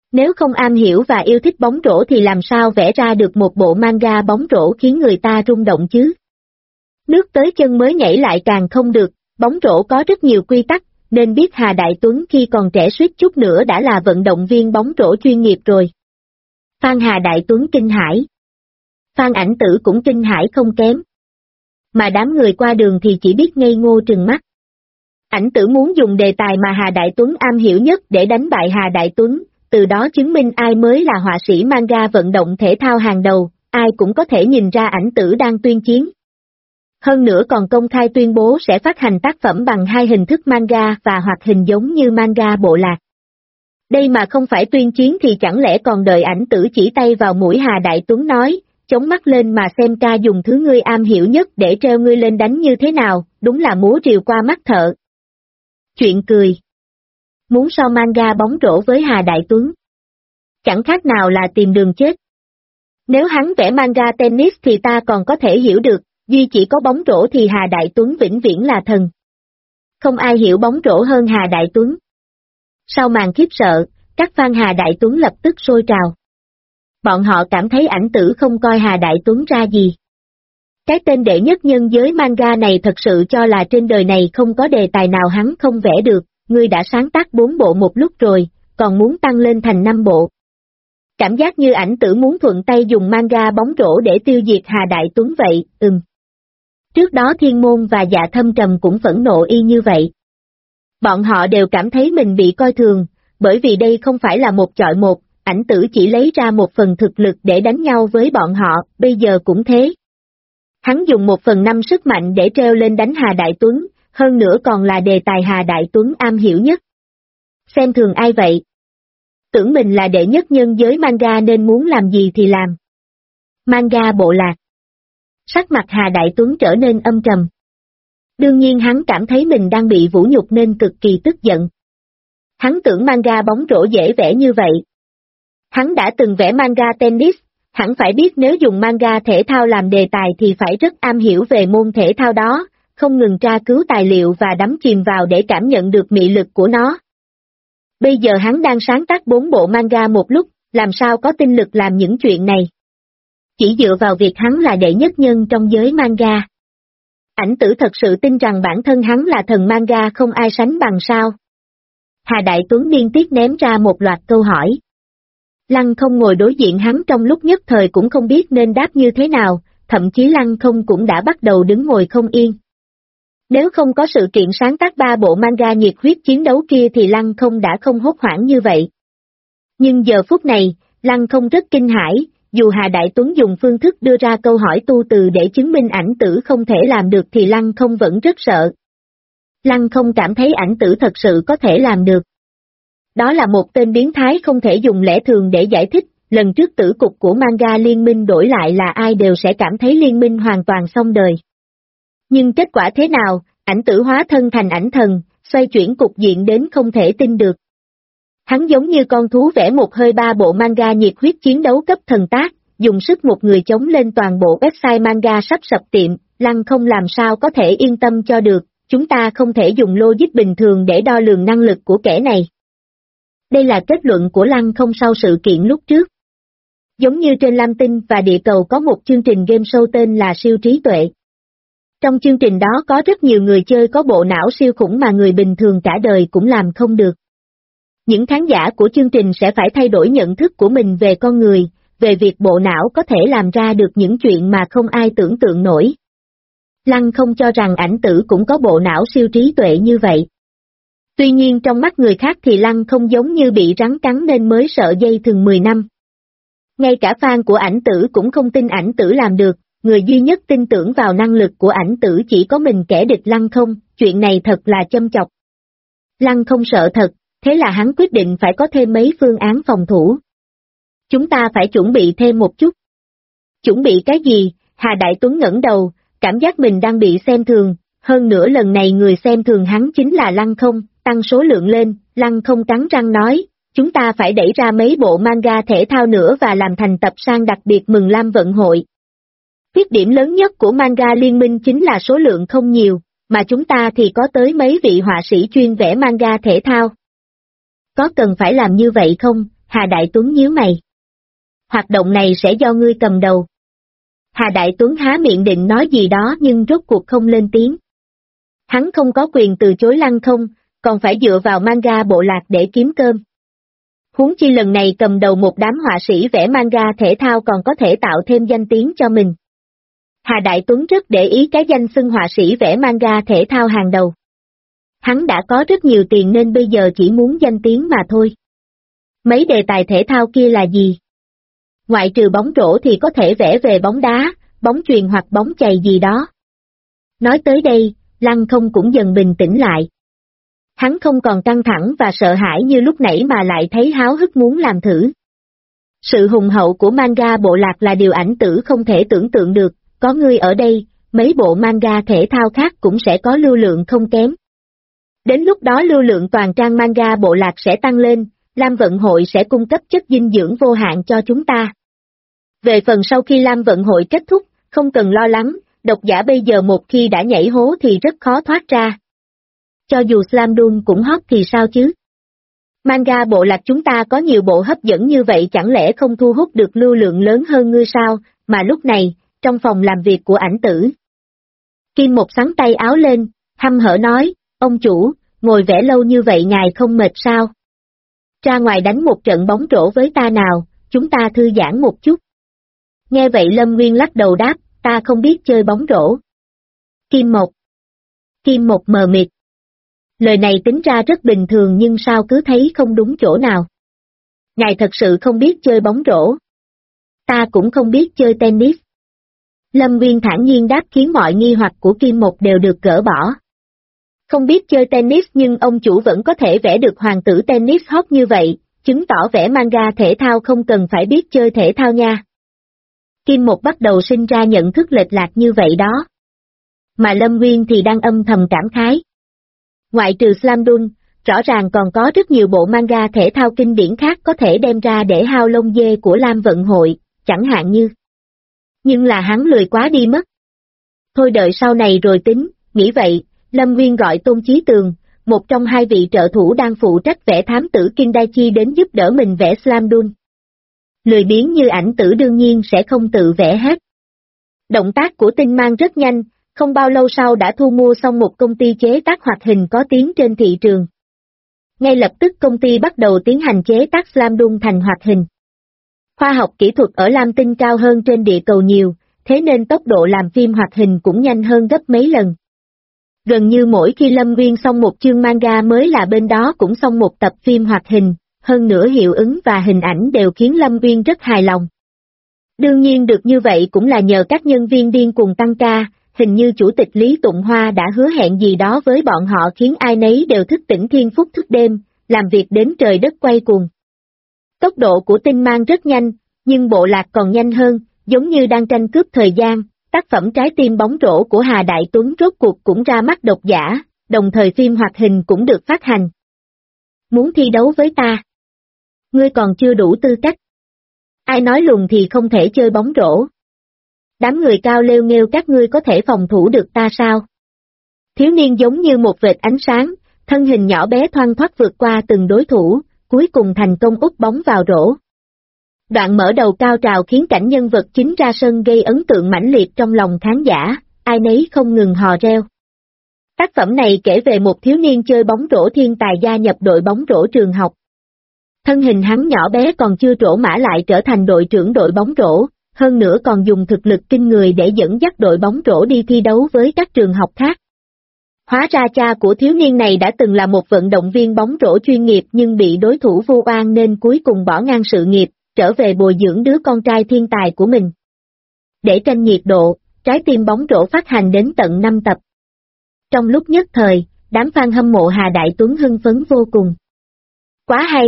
B: Nếu không am hiểu và yêu thích bóng rổ thì làm sao vẽ ra được một bộ manga bóng rổ khiến người ta rung động chứ? Nước tới chân mới nhảy lại càng không được, bóng rổ có rất nhiều quy tắc, nên biết Hà Đại Tuấn khi còn trẻ suýt chút nữa đã là vận động viên bóng rổ chuyên nghiệp rồi. Phan Hà Đại Tuấn kinh hãi. Phan Ảnh Tử cũng kinh hãi không kém. Mà đám người qua đường thì chỉ biết ngây ngô trừng mắt. Ảnh Tử muốn dùng đề tài mà Hà Đại Tuấn am hiểu nhất để đánh bại Hà Đại Tuấn, từ đó chứng minh ai mới là họa sĩ manga vận động thể thao hàng đầu, ai cũng có thể nhìn ra Ảnh Tử đang tuyên chiến. Hơn nữa còn công khai tuyên bố sẽ phát hành tác phẩm bằng hai hình thức manga và hoạt hình giống như manga bộ lạc. Đây mà không phải tuyên chiến thì chẳng lẽ còn đợi Ảnh Tử chỉ tay vào mũi Hà Đại Tuấn nói, chống mắt lên mà xem ca dùng thứ ngươi am hiểu nhất để treo ngươi lên đánh như thế nào, đúng là múa rìu qua mắt thợ. Chuyện cười. Muốn so manga bóng rổ với Hà Đại Tuấn. Chẳng khác nào là tìm đường chết. Nếu hắn vẽ manga tennis thì ta còn có thể hiểu được, duy chỉ có bóng rổ thì Hà Đại Tuấn vĩnh viễn là thần. Không ai hiểu bóng rổ hơn Hà Đại Tuấn. Sau màn khiếp sợ, các fan Hà Đại Tuấn lập tức sôi trào. Bọn họ cảm thấy Ảnh Tử không coi Hà Đại Tuấn ra gì. Cái tên đệ nhất nhân giới manga này thật sự cho là trên đời này không có đề tài nào hắn không vẽ được, ngươi đã sáng tác 4 bộ một lúc rồi, còn muốn tăng lên thành 5 bộ. Cảm giác như Ảnh Tử muốn thuận tay dùng manga bóng rổ để tiêu diệt Hà Đại Tuấn vậy, Trước đó Thiên Môn và Dạ Thâm Trầm cũng phẫn nộ y như vậy. Bọn họ đều cảm thấy mình bị coi thường, bởi vì đây không phải là một chọi một, Ảnh Tử chỉ lấy ra một phần thực lực để đánh nhau với bọn họ, bây giờ cũng thế. Hắn dùng 1/5 sức mạnh để treo lên đánh Hà Đại Tuấn, hơn nữa còn là đề tài Hà Đại Tuấn am hiểu nhất. Xem thường ai vậy? Tưởng mình là đệ nhất nhân giới manga nên muốn làm gì thì làm. Manga bộ lạc. Sắc mặt Hà Đại Tuấn trở nên âm trầm. Đương nhiên hắn cảm thấy mình đang bị vũ nhục nên cực kỳ tức giận. Hắn tưởng manga bóng rổ dễ vẽ như vậy. Hắn đã từng vẽ manga tennis, hẳn phải biết nếu dùng manga thể thao làm đề tài thì phải rất am hiểu về môn thể thao đó, không ngừng tra cứu tài liệu và đắm chìm vào để cảm nhận được mị lực của nó. Bây giờ hắn đang sáng tác 4 bộ manga một lúc, làm sao có tinh lực làm những chuyện này. Chỉ dựa vào việc hắn là đệ nhất nhân trong giới manga. Ảnh Tử thật sự tin rằng bản thân hắn là thần manga không ai sánh bằng sao. Hà Đại Tuấn liên tiếp ném ra một loạt câu hỏi. Lăng Không ngồi đối diện hắn trong lúc nhất thời cũng không biết nên đáp như thế nào, thậm chí Lăng Không cũng đã bắt đầu đứng ngồi không yên. Nếu không có sự kiện sáng tác 3 bộ manga nhiệt huyết chiến đấu kia thì Lăng Không đã không hốt hoảng như vậy. Nhưng giờ phút này, Lăng Không rất kinh hãi, dù Hà Đại Tuấn dùng phương thức đưa ra câu hỏi tu từ để chứng minh Ảnh Tử không thể làm được thì Lăng Không vẫn rất sợ. Lăng Không cảm thấy Ảnh Tử thật sự có thể làm được. Đó là một tên biến thái không thể dùng lẽ thường để giải thích, lần trước tử cục của manga liên minh đổi lại là ai đều sẽ cảm thấy liên minh hoàn toàn xong đời. Nhưng kết quả thế nào, Ảnh Tử hóa thân thành ảnh thần, xoay chuyển cục diện đến không thể tin được. Hắn giống như con thú vẽ một hơi 3 bộ manga nhiệt huyết chiến đấu cấp thần tác, dùng sức một người chống lên toàn bộ website manga sắp sập tiệm, Lăng Không làm sao có thể yên tâm cho được, chúng ta không thể dùng logic bình thường để đo lường năng lực của kẻ này. Đây là kết luận của Lăng Không sau sự kiện lúc trước. Giống như trên Lam Tinh và Địa Cầu có một chương trình game show tên là Siêu Trí Tuệ. Trong chương trình đó có rất nhiều người chơi có bộ não siêu khủng mà người bình thường cả đời cũng làm không được. Những khán giả của chương trình sẽ phải thay đổi nhận thức của mình về con người, về việc bộ não có thể làm ra được những chuyện mà không ai tưởng tượng nổi. Lăng Không cho rằng Ảnh Tử cũng có bộ não siêu trí tuệ như vậy. Tuy nhiên trong mắt người khác thì Lăng Không giống như bị rắn cắn nên mới sợ dây thừng 10 năm. Ngay cả fan của Ảnh Tử cũng không tin Ảnh Tử làm được, người duy nhất tin tưởng vào năng lực của Ảnh Tử chỉ có mình kẻ địch Lăng Không, chuyện này thật là châm chọc. Lăng Không sợ thật, thế là hắn quyết định phải có thêm mấy phương án phòng thủ. Chúng ta phải chuẩn bị thêm một chút. Chuẩn bị cái gì? Hà Đại Tuấn ngẩng đầu, cảm giác mình đang bị xem thường, hơn nữa lần này người xem thường hắn chính là Lăng Không, tăng số lượng lên, Lăng Không cắn răng nói, chúng ta phải đẩy ra mấy bộ manga thể thao nữa và làm thành tập san đặc biệt mừng Lam Vận hội. Khuyết điểm lớn nhất của manga liên minh chính là số lượng không nhiều, mà chúng ta thì có tới mấy vị họa sĩ chuyên vẽ manga thể thao. Có cần phải làm như vậy không? Hà Đại Tuấn nhíu mày. Hoạt động này sẽ do ngươi cầm đầu. Hà Đại Tuấn há miệng định nói gì đó nhưng rốt cuộc không lên tiếng. Hắn không có quyền từ chối Lăng Không, còn phải dựa vào manga bộ lạc để kiếm cơm. Huống chi lần này cầm đầu một đám họa sĩ vẽ manga thể thao còn có thể tạo thêm danh tiếng cho mình. Hà Đại Tuấn rất để ý cái danh xưng họa sĩ vẽ manga thể thao hàng đầu. Hắn đã có rất nhiều tiền nên bây giờ chỉ muốn danh tiếng mà thôi. Mấy đề tài thể thao kia là gì? Ngoại trừ bóng rổ thì có thể vẽ về bóng đá, bóng chuyền hoặc bóng chày gì đó. Nói tới đây, Lăng Không cũng dần bình tĩnh lại. Hắn không còn căng thẳng và sợ hãi như lúc nãy mà lại thấy háo hức muốn làm thử. Sự hùng hậu của manga bộ lạc là điều ảnh tử không thể tưởng tượng được, có ngươi ở đây, mấy bộ manga thể thao khác cũng sẽ có lưu lượng không kém. Đến lúc đó lưu lượng toàn trang manga bộ lạc sẽ tăng lên, Lam Vận Hội sẽ cung cấp chất dinh dưỡng vô hạn cho chúng ta. Về phần sau khi Lam Vận Hội kết thúc, không cần lo lắng, độc giả bây giờ một khi đã nhảy hố thì rất khó thoát ra. Cho dù Slam Dunk cũng hot thì sao chứ? Manga bộ lạc chúng ta có nhiều bộ hấp dẫn như vậy chẳng lẽ không thu hút được lưu lượng lớn hơn ngươi sao, mà lúc này, trong phòng làm việc của ảnh tử. Kim Một xắn tay áo lên, hăm hở nói, ông chủ, ngồi vẽ lâu như vậy ngài không mệt sao? Ra ngoài đánh một trận bóng rổ với ta nào, chúng ta thư giãn một chút. Nghe vậy Lâm Nguyên lắc đầu đáp, ta không biết chơi bóng rổ. Kim Một mờ mịt. Lời này tính ra rất bình thường nhưng sao cứ thấy không đúng chỗ nào. Ngài thật sự không biết chơi bóng rổ. Ta cũng không biết chơi tennis. Lâm Nguyên thản nhiên đáp khiến mọi nghi hoặc của Kim Một đều được gỡ bỏ. Không biết chơi tennis nhưng ông chủ vẫn có thể vẽ được hoàng tử tennis hot như vậy, chứng tỏ vẽ manga thể thao không cần phải biết chơi thể thao nha. Kim Một bắt đầu sinh ra nhận thức lệch lạc như vậy đó. Mà Lâm Nguyên thì đang âm thầm cảm khái. Ngoại trừ Slam Dunk, rõ ràng còn có rất nhiều bộ manga thể thao kinh điển khác có thể đem ra để hao lông dê của Lam Vận Hội, chẳng hạn như. Nhưng là hắn lười quá đi mất. Thôi đợi sau này rồi tính, nghĩ vậy, Lâm Nguyên gọi Tôn Chí Tường, một trong hai vị trợ thủ đang phụ trách vẽ thám tử Kindaichi đến giúp đỡ mình vẽ Slam Dunk. Lười biếng như ảnh tử đương nhiên sẽ không tự vẽ hết. Động tác của Tinh Mang rất nhanh, không bao lâu sau đã thu mua xong một công ty chế tác hoạt hình có tiếng trên thị trường. Ngay lập tức công ty bắt đầu tiến hành chế tác Slam Dunk thành hoạt hình. Khoa học kỹ thuật ở Lam Tinh cao hơn trên địa cầu nhiều, thế nên tốc độ làm phim hoạt hình cũng nhanh hơn gấp mấy lần. Gần như mỗi khi Lâm Nguyên xong một chương manga mới là bên đó cũng xong một tập phim hoạt hình, hơn nữa hiệu ứng và hình ảnh đều khiến Lâm Nguyên rất hài lòng. Đương nhiên được như vậy cũng là nhờ các nhân viên điên cuồng tăng ca, hình như chủ tịch Lý Tụng Hoa đã hứa hẹn gì đó với bọn họ khiến ai nấy đều thức tỉnh thiên phúc thức đêm, làm việc đến trời đất quay cuồng. Tốc độ của Tinh Mang rất nhanh, nhưng bộ lạc còn nhanh hơn, giống như đang tranh cướp thời gian, tác phẩm Trái tim bóng rổ của Hà Đại Tuấn rốt cuộc cũng ra mắt độc giả, đồng thời phim hoạt hình cũng được phát hành. Muốn thi đấu với ta? Ngươi còn chưa đủ tư cách. Ai nói lùn thì không thể chơi bóng rổ. Đám người cao lêu nghêu các ngươi có thể phòng thủ được ta sao? Thiếu niên giống như một vệt ánh sáng, thân hình nhỏ bé thoăn thoắt vượt qua từng đối thủ, cuối cùng thành công úp bóng vào rổ. Đoạn mở đầu cao trào khiến cảnh nhân vật chính ra sân gây ấn tượng mãnh liệt trong lòng khán giả, ai nấy không ngừng hò reo. Tác phẩm này kể về một thiếu niên chơi bóng rổ thiên tài gia nhập đội bóng rổ trường học. Thân hình hắn nhỏ bé còn chưa trổ mã lại trở thành đội trưởng đội bóng rổ, hơn nữa còn dùng thực lực kinh người để dẫn dắt đội bóng rổ đi thi đấu với các trường học khác. Hóa ra cha của thiếu niên này đã từng là một vận động viên bóng rổ chuyên nghiệp nhưng bị đối thủ vu oan nên cuối cùng bỏ ngang sự nghiệp, trở về bồi dưỡng đứa con trai thiên tài của mình. Để tranh nhiệt độ, Trái tim bóng rổ phát hành đến tận 5 tập. Trong lúc nhất thời, đám fan hâm mộ Hà Đại Tuấn hưng phấn vô cùng. Quá hay!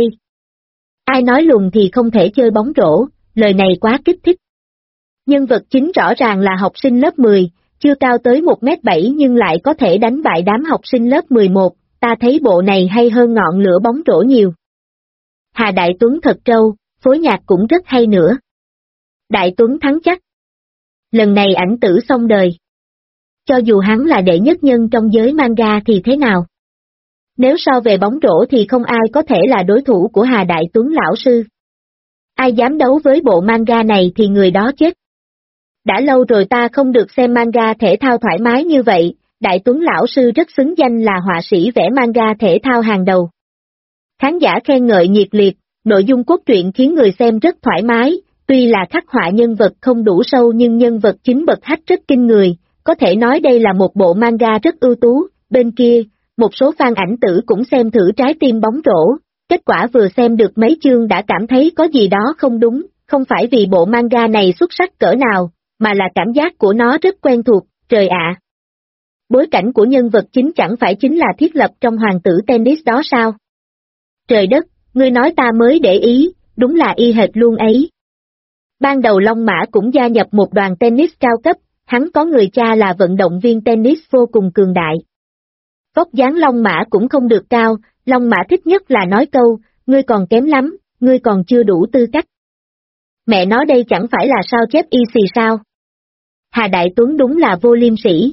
B: Ai nói lùn thì không thể chơi bóng rổ, lời này quá kích thích. Nhân vật chính rõ ràng là học sinh lớp 10, chưa cao tới 1m7 nhưng lại có thể đánh bại đám học sinh lớp 11, ta thấy bộ này hay hơn ngọn lửa bóng rổ nhiều. Hà Đại Tuấn thật trâu, phối nhạc cũng rất hay nữa. Đại Tuấn thắng chắc. Lần này ảnh tử xong đời. Cho dù hắn là đệ nhất nhân trong giới manga thì thế nào? Nếu so về bóng rổ thì không ai có thể là đối thủ của Hà Đại Tuấn lão sư. Ai dám đấu với bộ manga này thì người đó chết. Đã lâu rồi ta không được xem manga thể thao thoải mái như vậy, Đại Tuấn lão sư rất xứng danh là họa sĩ vẽ manga thể thao hàng đầu. Khán giả khen ngợi nhiệt liệt, nội dung cốt truyện khiến người xem rất thoải mái, tuy là khắc họa nhân vật không đủ sâu nhưng nhân vật chính bậc hách rất kinh người, có thể nói đây là một bộ manga rất ưu tú. Bên kia, một số fan ảnh tử cũng xem thử Trái tim bóng rổ, kết quả vừa xem được mấy chương đã cảm thấy có gì đó không đúng, không phải vì bộ manga này xuất sắc cỡ nào, mà là cảm giác của nó rất quen thuộc, trời ạ. Bối cảnh của nhân vật chính chẳng phải chính là thiết lập trong Hoàng tử tennis đó sao? Trời đất, ngươi nói ta mới để ý, đúng là y hệt luôn ấy. Ban đầu Long Mã cũng gia nhập một đoàn tennis cao cấp, hắn có người cha là vận động viên tennis vô cùng cường đại. Vóc dáng Long Mã cũng không được cao, Long Mã thích nhất là nói câu, ngươi còn kém lắm, ngươi còn chưa đủ tư cách. Mẹ nói đây chẳng phải là sao chép y xì sao? Hà Đại Tuấn đúng là vô liêm sỉ.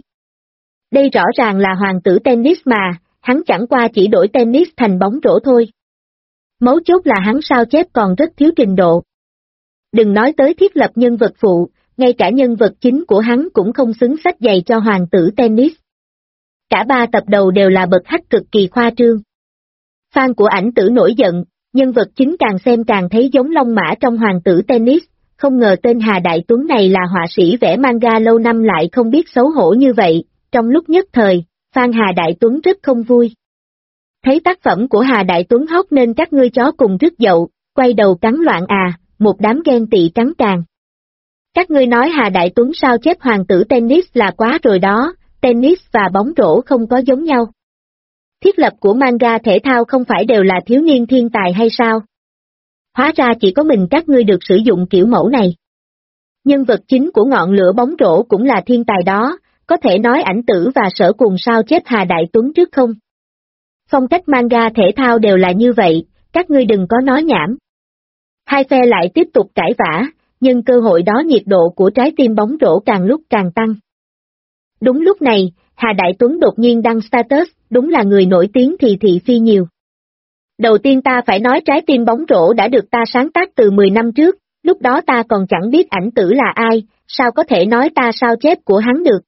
B: Đây rõ ràng là hoàng tử tennis mà, hắn chẳng qua chỉ đổi tennis thành bóng rổ thôi. Mấu chốt là hắn sao chép còn rất thiếu trình độ. Đừng nói tới thiết lập nhân vật phụ, ngay cả nhân vật chính của hắn cũng không xứng sách giày cho hoàng tử tennis. Cả 3 tập đầu đều là bậc hách cực kỳ khoa trương. Fan của ảnh tử nổi giận, nhân vật chính càng xem càng thấy giống Long Mã trong hoàng tử tennis, không ngờ tên Hà Đại Tuấn này là họa sĩ vẽ manga lâu năm lại không biết xấu hổ như vậy, trong lúc nhất thời, fan Hà Đại Tuấn rất không vui. Thấy tác phẩm của Hà Đại Tuấn hot nên các ngươi chó cùng rứt dậu, quay đầu cắn loạn à, một đám ghen tị trắng tràn. Các ngươi nói Hà Đại Tuấn sao chép hoàng tử tennis là quá rồi đó, tennis và bóng rổ không có giống nhau. Thiết lập của manga thể thao không phải đều là thiếu niên thiên tài hay sao? Hóa ra chỉ có mình các ngươi được sử dụng kiểu mẫu này. Nhân vật chính của ngọn lửa bóng rổ cũng là thiên tài đó, có thể nói ảnh tử và sở cùng sao chép Hà Đại Tuấn trước không? Phong cách manga thể thao đều là như vậy, các ngươi đừng có nói nhảm. Hai phe lại tiếp tục cãi vã, nhưng cơ hội đó nhiệt độ của trái tim bóng rổ càng lúc càng tăng. Đúng lúc này, Hà Đại Tuấn đột nhiên đăng status, đúng là người nổi tiếng thì thị phi nhiều. Đầu tiên ta phải nói trái tim bóng rổ đã được ta sáng tác từ 10 năm trước, lúc đó ta còn chẳng biết ảnh tử là ai, sao có thể nói ta sao chép của hắn được.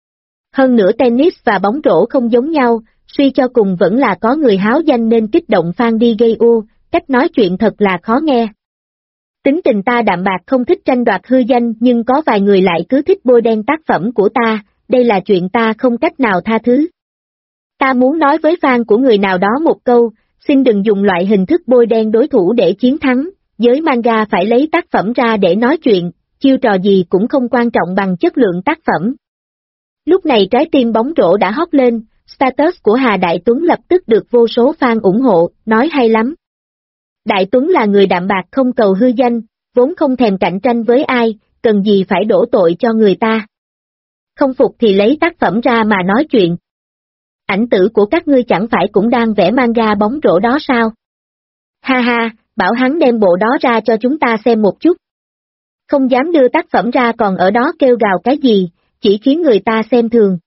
B: Hơn nữa tennis và bóng rổ không giống nhau, suy cho cùng vẫn là có người háo danh nên kích động fan đi gây ô, cách nói chuyện thật là khó nghe. Tính tình ta đạm bạc không thích tranh đoạt hư danh nhưng có vài người lại cứ thích bôi đen tác phẩm của ta, đây là chuyện ta không cách nào tha thứ. Ta muốn nói với fan của người nào đó một câu, xin đừng dùng loại hình thức bôi đen đối thủ để chiến thắng, giới manga phải lấy tác phẩm ra để nói chuyện, chiêu trò gì cũng không quan trọng bằng chất lượng tác phẩm. Lúc này trái tim bóng rổ đã hot lên, status của Hà Đại Tuấn lập tức được vô số fan ủng hộ, nói hay lắm. Đại Tuấn là người đạm bạc không cầu hư danh, vốn không thèm cạnh tranh với ai, cần gì phải đổ tội cho người ta. Không phục thì lấy tác phẩm ra mà nói chuyện. Ảnh tử của các ngươi chẳng phải cũng đang vẽ manga bóng rổ đó sao? Ha ha, bảo hắn đem bộ đó ra cho chúng ta xem một chút. Không dám đưa tác phẩm ra còn ở đó kêu gào cái gì, chỉ khiến người ta xem thường.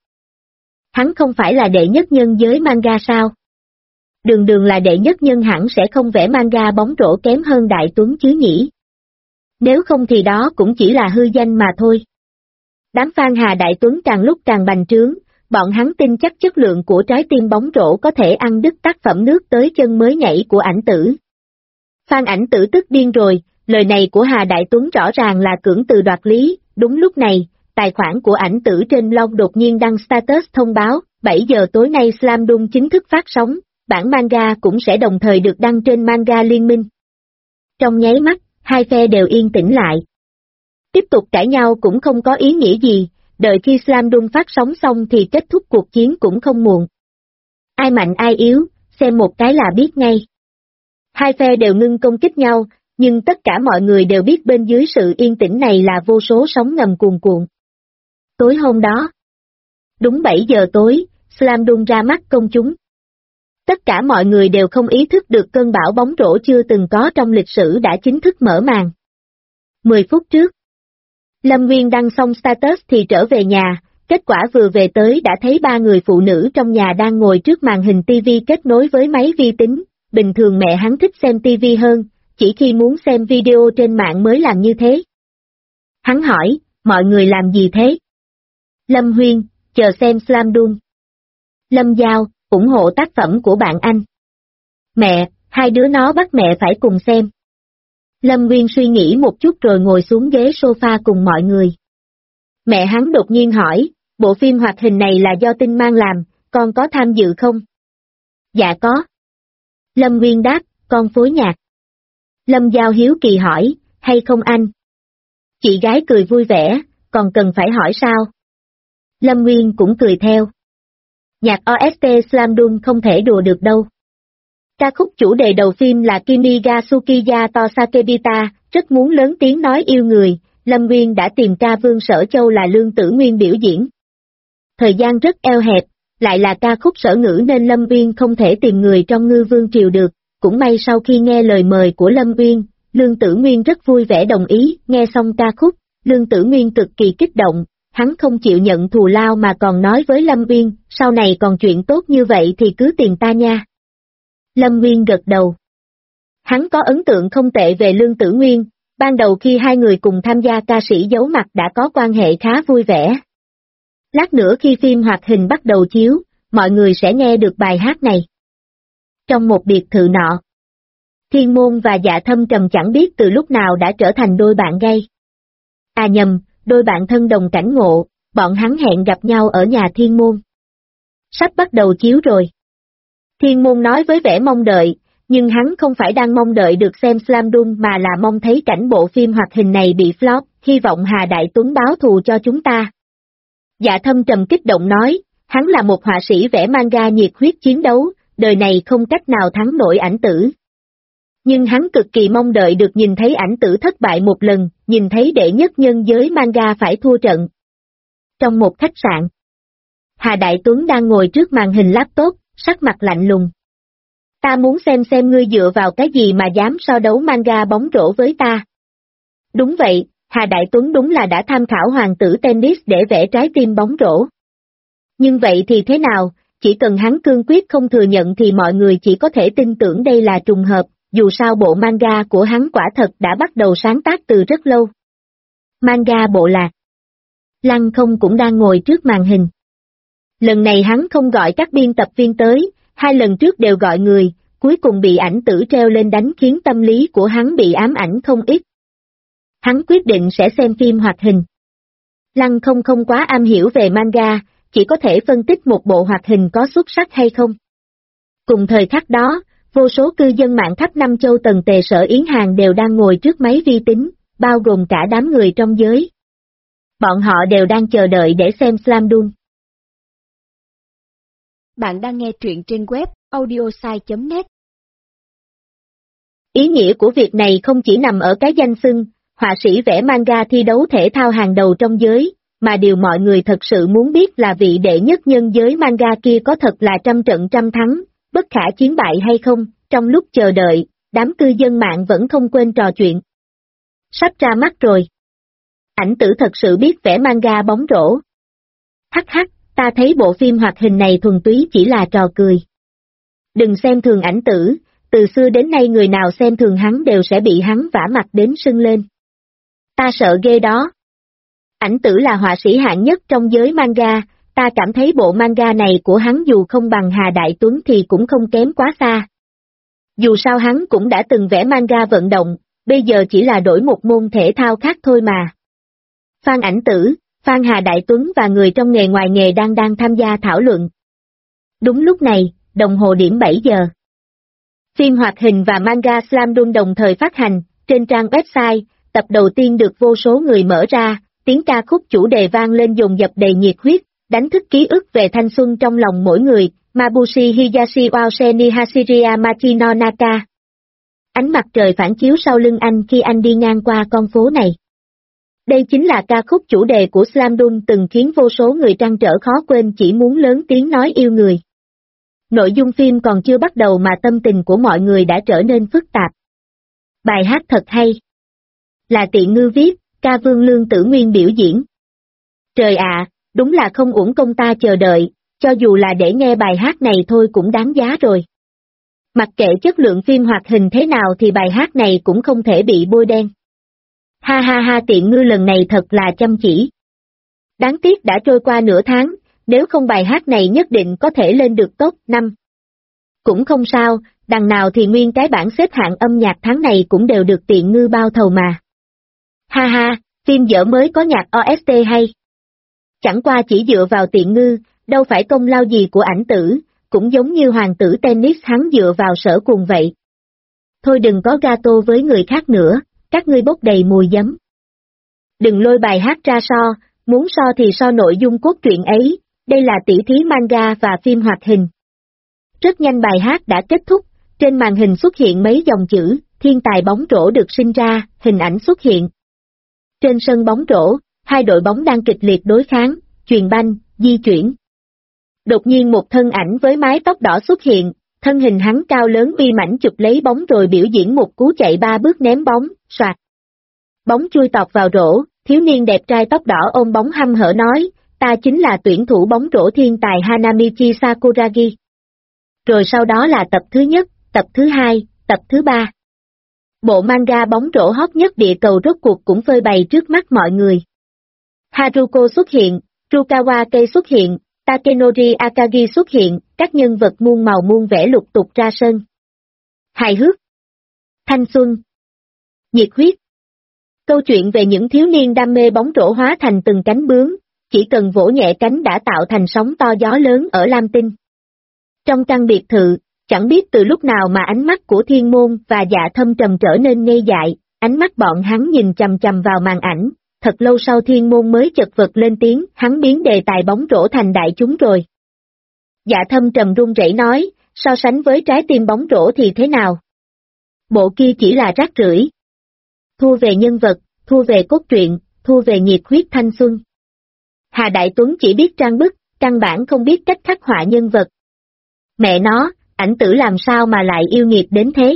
B: Hắn không phải là đệ nhất nhân giới manga sao? Đường đường là đệ nhất nhân hẳn sẽ không vẽ manga bóng rổ kém hơn Đại Tuấn chứ nhỉ? Nếu không thì đó cũng chỉ là hư danh mà thôi. Đám fan Hà Đại Tuấn càng lúc càng bành trướng, bọn hắn tin chắc chất lượng của trái tim bóng rổ có thể ăn đứt tác phẩm nước tới chân mới nhảy của ảnh tử. Fan ảnh tử tức điên rồi, lời này của Hà Đại Tuấn rõ ràng là cưỡng từ đoạt lý, đúng lúc này, tài khoản của ảnh tử trên blog đột nhiên đăng status thông báo, 7 giờ tối nay Slamdung chính thức phát sóng, bản manga cũng sẽ đồng thời được đăng trên Manga Liên minh. Trong nháy mắt, hai phe đều yên tĩnh lại. Tiếp tục cãi nhau cũng không có ý nghĩa gì, đợi khi Slamdung phát sóng xong thì kết thúc cuộc chiến cũng không muộn. Ai mạnh ai yếu, xem một cái là biết ngay. Hai phe đều ngưng công kích nhau, nhưng tất cả mọi người đều biết bên dưới sự yên tĩnh này là vô số sóng ngầm cuồn cuộn. Tối hôm đó, đúng 7 giờ tối, Slamdung ra mắt công chúng. Tất cả mọi người đều không ý thức được cơn bão bóng rổ chưa từng có trong lịch sử đã chính thức mở màn. 10 phút trước, Lâm Nguyên đăng xong status thì trở về nhà, Kết quả vừa về tới đã thấy ba người phụ nữ trong nhà đang ngồi trước màn hình TV kết nối với máy vi tính, bình thường mẹ hắn thích xem TV hơn, chỉ khi muốn xem video trên mạng mới làm như thế. Hắn hỏi, mọi người làm gì thế? Lâm Huyên, chờ xem Slam Dunk. Lâm Giao, ủng hộ tác phẩm của bạn anh. Mẹ, hai đứa nó bắt mẹ phải cùng xem. Lâm Nguyên suy nghĩ một chút rồi ngồi xuống ghế sofa cùng mọi người. Mẹ hắn đột nhiên hỏi, bộ phim hoạt hình này là do Tinh Mang làm, con có tham dự không? Dạ có. Lâm Nguyên đáp, con phối nhạc. Lâm Giao hiếu kỳ hỏi, hay không anh? Chị gái cười vui vẻ, còn cần phải hỏi sao? Lâm Nguyên cũng cười theo. Nhạc OST Slam Dunk không thể đùa được đâu. Ca khúc chủ đề đầu phim là Kimi ga Tsukiya to Sakebita, rất muốn lớn tiếng nói yêu người, Lâm Nguyên đã tìm ca Vương Sở Châu là Lương Tử Nguyên biểu diễn. Thời gian rất eo hẹp, lại là ca khúc sở ngữ nên Lâm Nguyên không thể tìm người trong Ngư Vương Triều được, cũng may sau khi nghe lời mời của Lâm Nguyên, Lương Tử Nguyên rất vui vẻ đồng ý, nghe xong ca khúc, Lương Tử Nguyên cực kỳ kích động, hắn không chịu nhận thù lao mà còn nói với Lâm Nguyên, sau này còn chuyện tốt như vậy thì cứ tìm ta nha. Lâm Nguyên gật đầu. Hắn có ấn tượng không tệ về Lương Tử Nguyên, ban đầu khi hai người cùng tham gia ca sĩ giấu mặt đã có quan hệ khá vui vẻ. Lát nữa khi phim hoạt hình bắt đầu chiếu, mọi người sẽ nghe được bài hát này. Trong một biệt thự nọ, Thiên Môn và Dạ Thâm Trầm chẳng biết từ lúc nào đã trở thành đôi bạn gay. À nhầm, đôi bạn thân đồng cảnh ngộ, bọn hắn hẹn gặp nhau ở nhà Thiên Môn. Sắp bắt đầu chiếu rồi. Thiên Môn nói với vẻ mong đợi, nhưng hắn không phải đang mong đợi được xem Slam Dunk mà là mong thấy cảnh bộ phim hoạt hình này bị flop, hy vọng Hà Đại Tuấn báo thù cho chúng ta. Dạ Thâm Trầm kích động nói, hắn là một họa sĩ vẽ manga nhiệt huyết chiến đấu, đời này không cách nào thắng nổi ảnh tử. Nhưng hắn cực kỳ mong đợi được nhìn thấy ảnh tử thất bại một lần, nhìn thấy đệ nhất nhân giới manga phải thua trận. Trong một khách sạn, Hà Đại Tuấn đang ngồi trước màn hình laptop, sắc mặt lạnh lùng. Ta muốn xem ngươi dựa vào cái gì mà dám so đấu manga bóng rổ với ta. Đúng vậy, Hà Đại Tuấn đúng là đã tham khảo hoàng tử tennis để vẽ trái tim bóng rổ. Nhưng vậy thì thế nào, chỉ cần hắn cương quyết không thừa nhận thì mọi người chỉ có thể tin tưởng đây là trùng hợp, dù sao bộ manga của hắn quả thật đã bắt đầu sáng tác từ rất lâu. Manga bộ lạc. Lăng Không cũng đang ngồi trước màn hình. Lần này hắn không gọi các biên tập viên tới, hai lần trước đều gọi người, cuối cùng bị ảnh tử treo lên đánh khiến tâm lý của hắn bị ám ảnh không ít. Hắn quyết định sẽ xem phim hoạt hình. Lăng Không không quá am hiểu về manga, chỉ có thể phân tích một bộ hoạt hình có xuất sắc hay không. Cùng thời khắc đó, vô số cư dân mạng khắp năm châu Tần Tề Sở Yến Hàng đều đang ngồi trước máy vi tính, bao gồm cả đám người trong giới. Bọn họ đều đang chờ đợi để xem Slam Dunk.
A: Bạn đang nghe truyện trên web audiosai.net.
B: Ý nghĩa của việc này không chỉ nằm ở cái danh xưng, họa sĩ vẽ manga thi đấu thể thao hàng đầu trong giới, mà điều mọi người thật sự muốn biết là vị đệ nhất nhân giới manga kia có thật là trăm trận trăm thắng, bất khả chiến bại hay không. Trong lúc chờ đợi, đám cư dân mạng vẫn không quên trò chuyện. Sắp ra mắt rồi. Ảnh tử thật sự biết vẽ manga bóng rổ. Hắc hắc, ta thấy bộ phim hoạt hình này thuần túy chỉ là trò cười. Đừng xem thường ảnh tử, từ xưa đến nay người nào xem thường hắn đều sẽ bị hắn vả mặt đến sưng lên. Ta sợ ghê đó. Ảnh tử là họa sĩ hạng nhất trong giới manga, ta cảm thấy bộ manga này của hắn dù không bằng Hà Đại Tuấn thì cũng không kém quá xa. Dù sao hắn cũng đã từng vẽ manga vận động, bây giờ chỉ là đổi một môn thể thao khác thôi mà. Fan ảnh tử, fan Hà Đại Tuấn và người trong nghề ngoài nghề đang tham gia thảo luận. Đúng lúc này, đồng hồ điểm 7 giờ. Phim hoạt hình và manga Slam Dunk đồng thời phát hành, trên trang website, tập đầu tiên được vô số người mở ra, tiếng ca khúc chủ đề vang lên dồn dập đầy nhiệt huyết, đánh thức ký ức về thanh xuân trong lòng mỗi người, Mabushi Hiyashi Wao ni Hashiria Machi no Naka. Ánh mặt trời phản chiếu sau lưng anh khi anh đi ngang qua con phố này. Đây chính là ca khúc chủ đề của Slam Dunk từng khiến vô số người trăn trở khó quên chỉ muốn lớn tiếng nói yêu người. Nội dung phim còn chưa bắt đầu mà tâm tình của mọi người đã trở nên phức tạp. Bài hát thật hay. Là Tiện Ngư viết, ca Vương Lương Tử Nguyên biểu diễn. Trời ạ, đúng là không uổng công ta chờ đợi, cho dù là để nghe bài hát này thôi cũng đáng giá rồi. Mặc kệ chất lượng phim hoạt hình thế nào thì bài hát này cũng không thể bị bôi đen. Ha ha ha, Tiện Ngư lần này thật là chăm chỉ. Đáng tiếc đã trôi qua nửa tháng, nếu không bài hát này nhất định có thể lên được top 5. Cũng không sao, đằng nào thì nguyên cái bảng xếp hạng âm nhạc tháng này cũng đều được Tiện Ngư bao thầu mà. Ha ha, phim dở mới có nhạc OST hay. Chẳng qua chỉ dựa vào Tiện Ngư, đâu phải công lao gì của ảnh tử, cũng giống như hoàng tử tennis hắn dựa vào Sở Cuồng vậy. Thôi đừng có gato với người khác nữa, các ngươi bốc đầy mùi giấm. Đừng lôi bài hát ra so, muốn so thì so nội dung cốt truyện ấy, đây là tỉ thí manga và phim hoạt hình. Rất nhanh bài hát đã kết thúc, trên màn hình xuất hiện mấy dòng chữ, thiên tài bóng rổ được sinh ra, hình ảnh xuất hiện. Trên sân bóng rổ, hai đội bóng đang kịch liệt đối kháng, chuyền banh, di chuyển. Đột nhiên một thân ảnh với mái tóc đỏ xuất hiện, thân hình hắn cao lớn uy mãnh chụp lấy bóng rồi biểu diễn một cú chạy 3 bước ném bóng, soạt. Bóng chui tọt vào rổ, thiếu niên đẹp trai tóc đỏ ôm bóng hăm hở nói, ta chính là tuyển thủ bóng rổ thiên tài Hanamichi Sakuragi. Rồi sau đó là tập thứ nhất, tập thứ hai, tập thứ ba. Bộ manga bóng rổ hot nhất địa cầu rốt cuộc cũng phơi bày trước mắt mọi người. Haruko xuất hiện, Rukawa Kei xuất hiện, Takenori Akagi xuất hiện, các nhân vật muôn màu muôn vẻ lục tục ra sân. Hài hước, thanh xuân, nhiệt huyết. Câu chuyện về những thiếu niên đam mê bóng rổ hóa thành từng cánh bướm, chỉ cần vỗ nhẹ cánh đã tạo thành sóng to gió lớn ở Lam Tinh. Trong căn biệt thự, chẳng biết từ lúc nào mà ánh mắt của Thiên Môn và Dạ Thâm Trầm trở nên ngây dại, ánh mắt bọn hắn nhìn chằm chằm vào màn ảnh, thật lâu sau Thiên Môn mới chật vật lên tiếng, hắn biến đề tài bóng rổ thành đại chúng rồi. Dạ Thâm Trầm run rẩy nói, so sánh với trái tim bóng rổ thì thế nào? Bộ kia chỉ là rác rưởi. Thua về nhân vật, thua về cốt truyện, thua về nhiệt huyết thanh xuân. Hà Đại Tuấn chỉ biết trang bức, căn bản không biết cách khắc họa nhân vật. Mẹ nó, ảnh tử làm sao mà lại yêu nghiệt đến thế?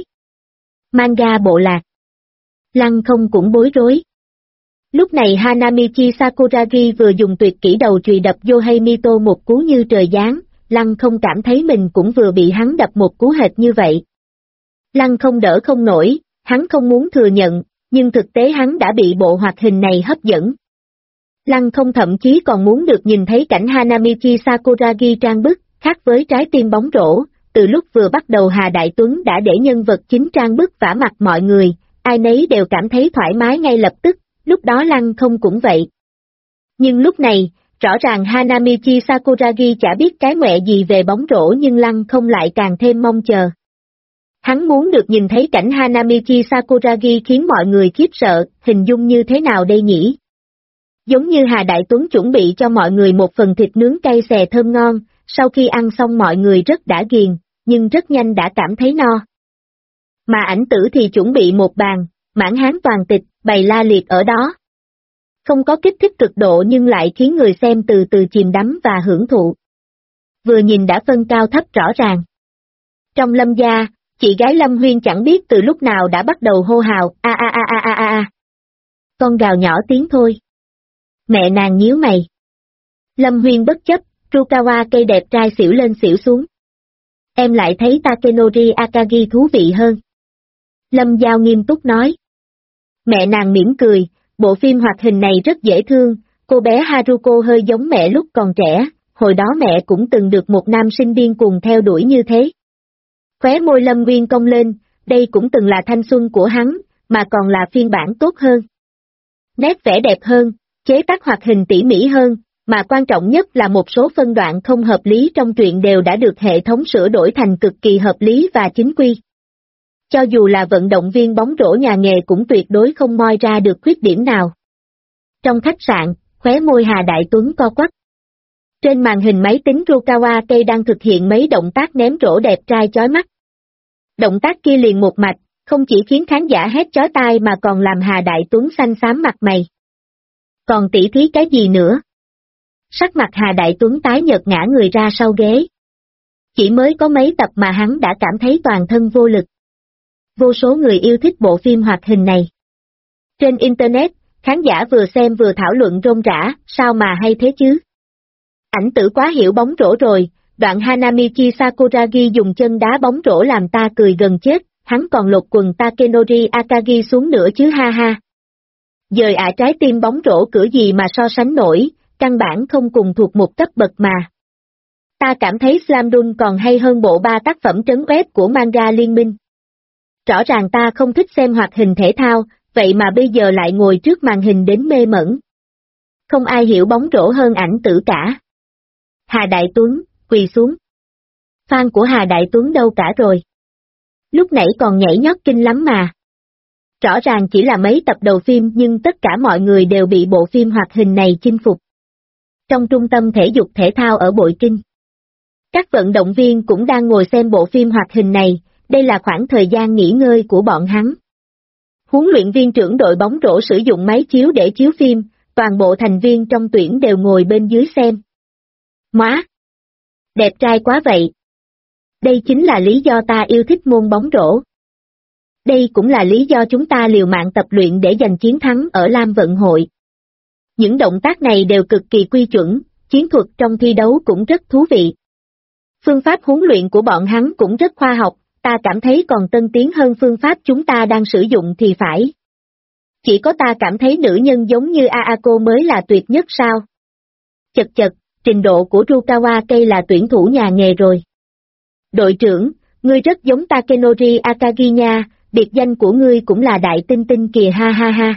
B: Manga bộ lạc. Lăng Không cũng bối rối. Lúc này Hanamichi Sakuragi vừa dùng tuyệt kỹ đầu chùy đập Yohei Mito một cú như trời giáng, Lăng Không cảm thấy mình cũng vừa bị hắn đập một cú hệt như vậy. Lăng Không đỡ không nổi, hắn không muốn thừa nhận, nhưng thực tế hắn đã bị bộ hoạt hình này hấp dẫn. Lăng Không thậm chí còn muốn được nhìn thấy cảnh Hanamichi Sakuragi trang bức, khác với trái tim bóng rổ, từ lúc vừa bắt đầu Hà Đại Tuấn đã để nhân vật chính trang bức vả mặt mọi người, ai nấy đều cảm thấy thoải mái ngay lập tức, lúc đó Lăng Không cũng vậy. Nhưng lúc này, rõ ràng Hanamichi Sakuragi chả biết cái mẹ gì về bóng rổ nhưng Lăng Không lại càng thêm mong chờ. Hắn muốn được nhìn thấy cảnh Hanamichi Sakuragi khiến mọi người khiếp sợ, hình dung như thế nào đây nhỉ? Giống như Hà Đại Tuấn chuẩn bị cho mọi người một phần thịt nướng cay xè thơm ngon, sau khi ăn xong mọi người rất đã ghiền, nhưng rất nhanh đã cảm thấy no. Mà ảnh tử thì chuẩn bị một bàn, mãn hán toàn tịch, bày la liệt ở đó. Không có kích thích cực độ nhưng lại khiến người xem từ từ chìm đắm và hưởng thụ. Vừa nhìn đã phân cao thấp rõ ràng. Trong Lâm gia, chị gái Lâm Huyên chẳng biết từ lúc nào đã bắt đầu hô hào, a a a a a a a. Con gào nhỏ tiếng thôi. Mẹ nàng nhíu mày. Lâm Huyên bất chấp, Rukawa cây đẹp trai xỉu lên xỉu xuống. Em lại thấy Takenori Akagi thú vị hơn. Lâm Giao nghiêm túc nói. Mẹ nàng mỉm cười, bộ phim hoạt hình này rất dễ thương, cô bé Haruko hơi giống mẹ lúc còn trẻ, hồi đó mẹ cũng từng được một nam sinh điên cuồng theo đuổi như thế. Khóe môi Lâm Nguyên cong lên, đây cũng từng là thanh xuân của hắn, mà còn là phiên bản tốt hơn. Nét vẽ đẹp hơn, chế tác hoạt hình tỉ mỉ hơn, mà quan trọng nhất là một số phân đoạn không hợp lý trong truyện đều đã được hệ thống sửa đổi thành cực kỳ hợp lý và chính quy. Cho dù là vận động viên bóng rổ nhà nghề cũng tuyệt đối không moi ra được khuyết điểm nào. Trong khách sạn, khóe môi Hà Đại Tuấn co quắp. Trên màn hình máy tính Rukawa Kei đang thực hiện mấy động tác ném rổ đẹp trai chói mắt. Động tác kia liền một mạch, không chỉ khiến khán giả hét chói tai mà còn làm Hà Đại Tuấn xanh xám mặt mày. Còn tỉ thí cái gì nữa? Sắc mặt Hà Đại Tuấn tái nhợt ngã người ra sau ghế. Chỉ mới có mấy tập mà hắn đã cảm thấy toàn thân vô lực. Vô số người yêu thích bộ phim hoạt hình này. Trên Internet, khán giả vừa xem vừa thảo luận rôm rã, sao mà hay thế chứ? Ảnh tử quá hiểu bóng rổ rồi, đoạn Hanamichi Sakuragi dùng chân đá bóng rổ làm ta cười gần chết, hắn còn lột quần Takenori Akagi xuống nữa chứ ha ha. Dời trái tim bóng rổ cửa gì mà so sánh nổi, căn bản không cùng thuộc một cấp bậc mà. Ta cảm thấy Slam Dunk còn hay hơn bộ 3 tác phẩm trấn ép của manga liên minh. Rõ ràng ta không thích xem hoạt hình thể thao, vậy mà bây giờ lại ngồi trước màn hình đến mê mẩn. Không ai hiểu bóng rổ hơn ảnh tử cả. Hà Đại Tuấn, quỳ xuống. Fan của Hà Đại Tuấn đâu cả rồi? Lúc nãy còn nhảy nhót kinh lắm mà. Rõ ràng chỉ là mấy tập đầu phim nhưng tất cả mọi người đều bị bộ phim hoạt hình này chinh phục. Trong trung tâm thể dục thể thao ở Bội Kinh, các vận động viên cũng đang ngồi xem bộ phim hoạt hình này, đây là khoảng thời gian nghỉ ngơi của bọn hắn. Huấn luyện viên trưởng đội bóng rổ sử dụng máy chiếu để chiếu phim, toàn bộ thành viên trong tuyển đều ngồi bên dưới xem. Móa! Đẹp trai quá vậy! Đây chính là lý do ta yêu thích môn bóng rổ. Đây cũng là lý do chúng ta liều mạng tập luyện để giành chiến thắng ở Lam Vận Hội. Những động tác này đều cực kỳ quy chuẩn, chiến thuật trong thi đấu cũng rất thú vị. Phương pháp huấn luyện của bọn hắn cũng rất khoa học, ta cảm thấy còn tân tiến hơn phương pháp chúng ta đang sử dụng thì phải. Chỉ có ta cảm thấy nữ nhân giống như Aako mới là tuyệt nhất sao? Chật chật, trình độ của Rukawa Kei là tuyển thủ nhà nghề rồi. Đội trưởng, ngươi rất giống Takenori Akagi nha, biệt danh của ngươi cũng là Đại Tinh Tinh kìa ha ha ha.